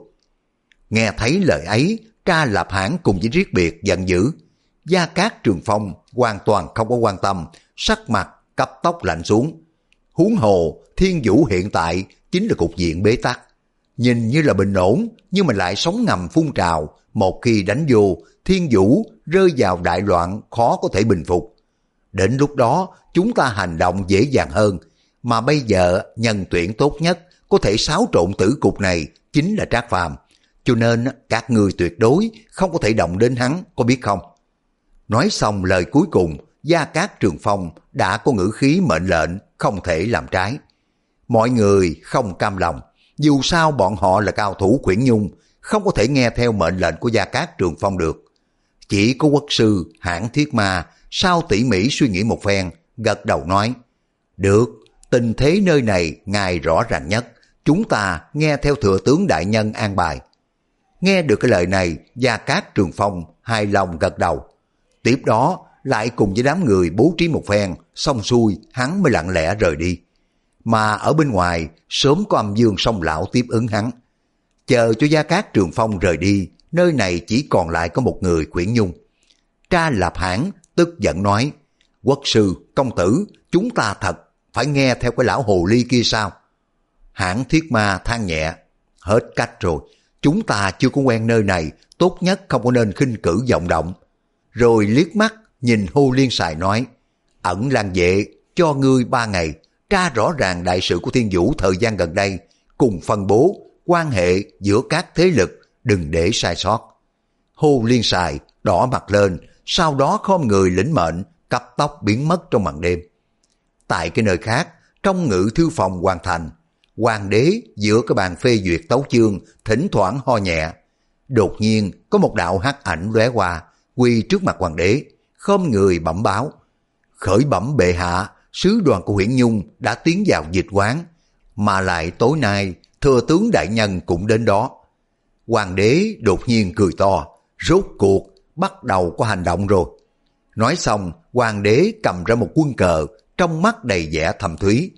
Speaker 1: Nghe thấy lời ấy, Tra Lạp Hãn cùng với Riết Biệt giận dữ. Gia Cát Trường Phong hoàn toàn không có quan tâm, sắc mặt cấp tốc lạnh xuống. Huống hồ, Thiên Vũ hiện tại chính là cục diện bế tắc. Nhìn như là bình ổn, nhưng mà lại sóng ngầm phun trào. Một khi đánh vô, Thiên Vũ rơi vào đại loạn khó có thể bình phục. Đến lúc đó, chúng ta hành động dễ dàng hơn. Mà bây giờ, nhân tuyển tốt nhất có thể xáo trộn tử cục này chính là Trác Phàm. Cho nên, các ngươi tuyệt đối không có thể động đến hắn, có biết không? Nói xong lời cuối cùng, Gia Cát Trường Phong đã có ngữ khí mệnh lệnh không thể làm trái. Mọi người không cam lòng, dù sao bọn họ là cao thủ Khuyển Nhung, không có thể nghe theo mệnh lệnh của Gia Cát Trường Phong được. Chỉ có quốc sư Hãn Thiết Ma sau tỉ mỉ suy nghĩ một phen, gật đầu nói, được, tình thế nơi này ngài rõ ràng nhất, chúng ta nghe theo thừa tướng đại nhân an bài. Nghe được cái lời này, Gia Cát Trường Phong hài lòng gật đầu. Tiếp đó lại cùng với đám người bố trí một phen, xong xuôi hắn mới lặng lẽ rời đi. Mà ở bên ngoài sớm có Âm Dương Song Lão tiếp ứng hắn. Chờ cho Gia Cát Trường Phong rời đi, nơi này chỉ còn lại có một người Khuyển Nhung. Tra Lạp Hãn tức giận nói, quốc sư, công tử, chúng ta thật phải nghe theo cái lão hồ ly kia sao? Hãn Thiết Ma than nhẹ, hết cách rồi, chúng ta chưa có quen nơi này, tốt nhất không có nên khinh cử vọng động. Rồi liếc mắt nhìn Hồ Liên Sài nói, ẩn Lan Vệ cho ngươi ba ngày, tra rõ ràng đại sự của Thiên Vũ thời gian gần đây, cùng phân bố quan hệ giữa các thế lực, đừng để sai sót. Hồ Liên Sài đỏ mặt lên, sau đó khom người lĩnh mệnh, cấp tốc biến mất trong màn đêm. Tại cái nơi khác, trong ngự thư phòng hoàn thành, hoàng đế giữa cái bàn phê duyệt tấu chương, thỉnh thoảng ho nhẹ. Đột nhiên có một đạo hắc ảnh lóe qua, quỳ trước mặt hoàng đế, khom người bẩm báo. Khởi bẩm bệ hạ, sứ đoàn của Huyễn Nhung đã tiến vào dịch quán, mà lại tối nay thừa tướng đại nhân cũng đến đó. Hoàng đế đột nhiên cười to, rốt cuộc bắt đầu có hành động rồi. Nói xong, hoàng đế cầm ra một quân cờ, trong mắt đầy vẻ thầm thúy.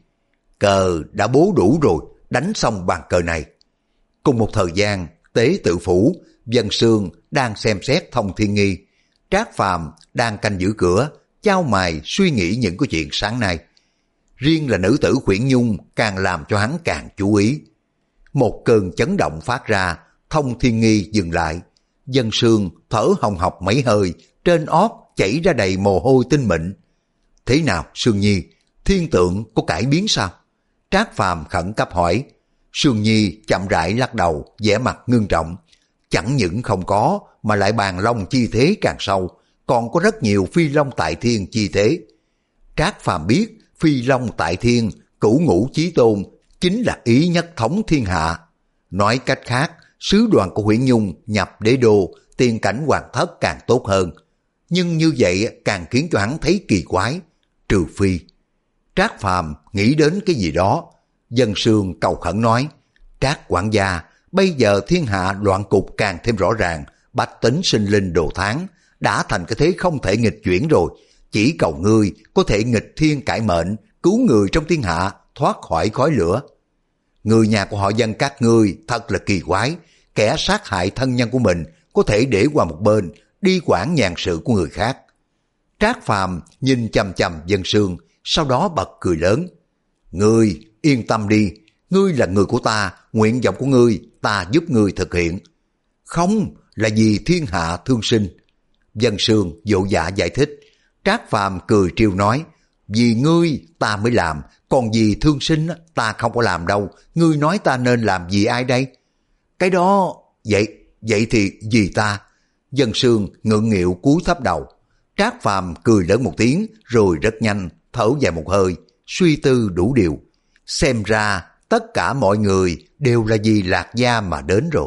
Speaker 1: Cờ đã bố đủ rồi, đánh xong bàn cờ này. Cùng một thời gian, tế tự phủ, Dân Sương đang xem xét Thông Thiên Nghi. Trác Phàm đang canh giữ cửa, chau mày suy nghĩ những cái chuyện sáng nay. Riêng là nữ tử Khuyển Nhung càng làm cho hắn càng chú ý. Một cơn chấn động phát ra, Thông Thiên Nghi dừng lại. Dân Sương thở hồng hộc mấy hơi, trên ót chảy ra đầy mồ hôi tinh mịn. Thế nào Sương Nhi, thiên tượng có cải biến sao? Trác Phàm khẩn cấp hỏi. Sương Nhi chậm rãi lắc đầu, vẻ mặt ngưng trọng. Chẳng những không có, mà lại bàn long chi thế càng sâu, còn có rất nhiều phi long tại thiên chi thế. Trác Phàm biết phi long tại thiên, cửu ngũ chí tôn, chính là ý nhất thống thiên hạ. Nói cách khác, sứ đoàn của Huyễn Nhung nhập đế đô, tiền cảnh hoàng thất càng tốt hơn. Nhưng như vậy càng khiến cho hắn thấy kỳ quái, trừ phi. Trác Phàm nghĩ đến cái gì đó. Dân Sương cầu khẩn nói, Trác quản gia, bây giờ thiên hạ loạn cục càng thêm rõ ràng, bách tính sinh linh đồ tháng, đã thành cái thế không thể nghịch chuyển rồi. Chỉ cầu ngươi có thể nghịch thiên cải mệnh, cứu người trong thiên hạ, thoát khỏi khói lửa. Người nhà của họ Dân các ngươi thật là kỳ quái, kẻ sát hại thân nhân của mình có thể để qua một bên, đi quản nhàn sự của người khác. Trác Phàm nhìn chằm chằm Dân Sương, sau đó bật cười lớn. Ngươi yên tâm đi, ngươi là người của ta, nguyện vọng của ngươi ta giúp ngươi thực hiện. Không, là vì thiên hạ thương sinh. Dân Sương vội vã giải thích. Trác Phàm cười trêu nói, vì ngươi ta mới làm, còn vì thương sinh ta không có làm đâu, ngươi nói ta nên làm vì ai đây? Cái đó, vậy, vậy thì vì ta. Dân Sương ngượng nghịu cúi thấp đầu. Trác Phàm cười lớn một tiếng, rồi rất nhanh thở dài một hơi, suy tư đủ điều. Xem ra tất cả mọi người đều là vì Lạc Gia mà đến rồi.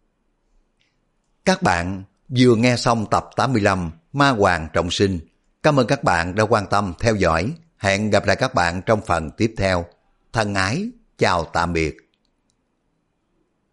Speaker 1: Các bạn vừa nghe xong tập tám mươi lăm Ma Hoàng Trọng Sinh. Cảm ơn các bạn đã quan tâm theo dõi. Hẹn gặp lại các bạn trong phần tiếp theo. Thân ái, chào tạm biệt.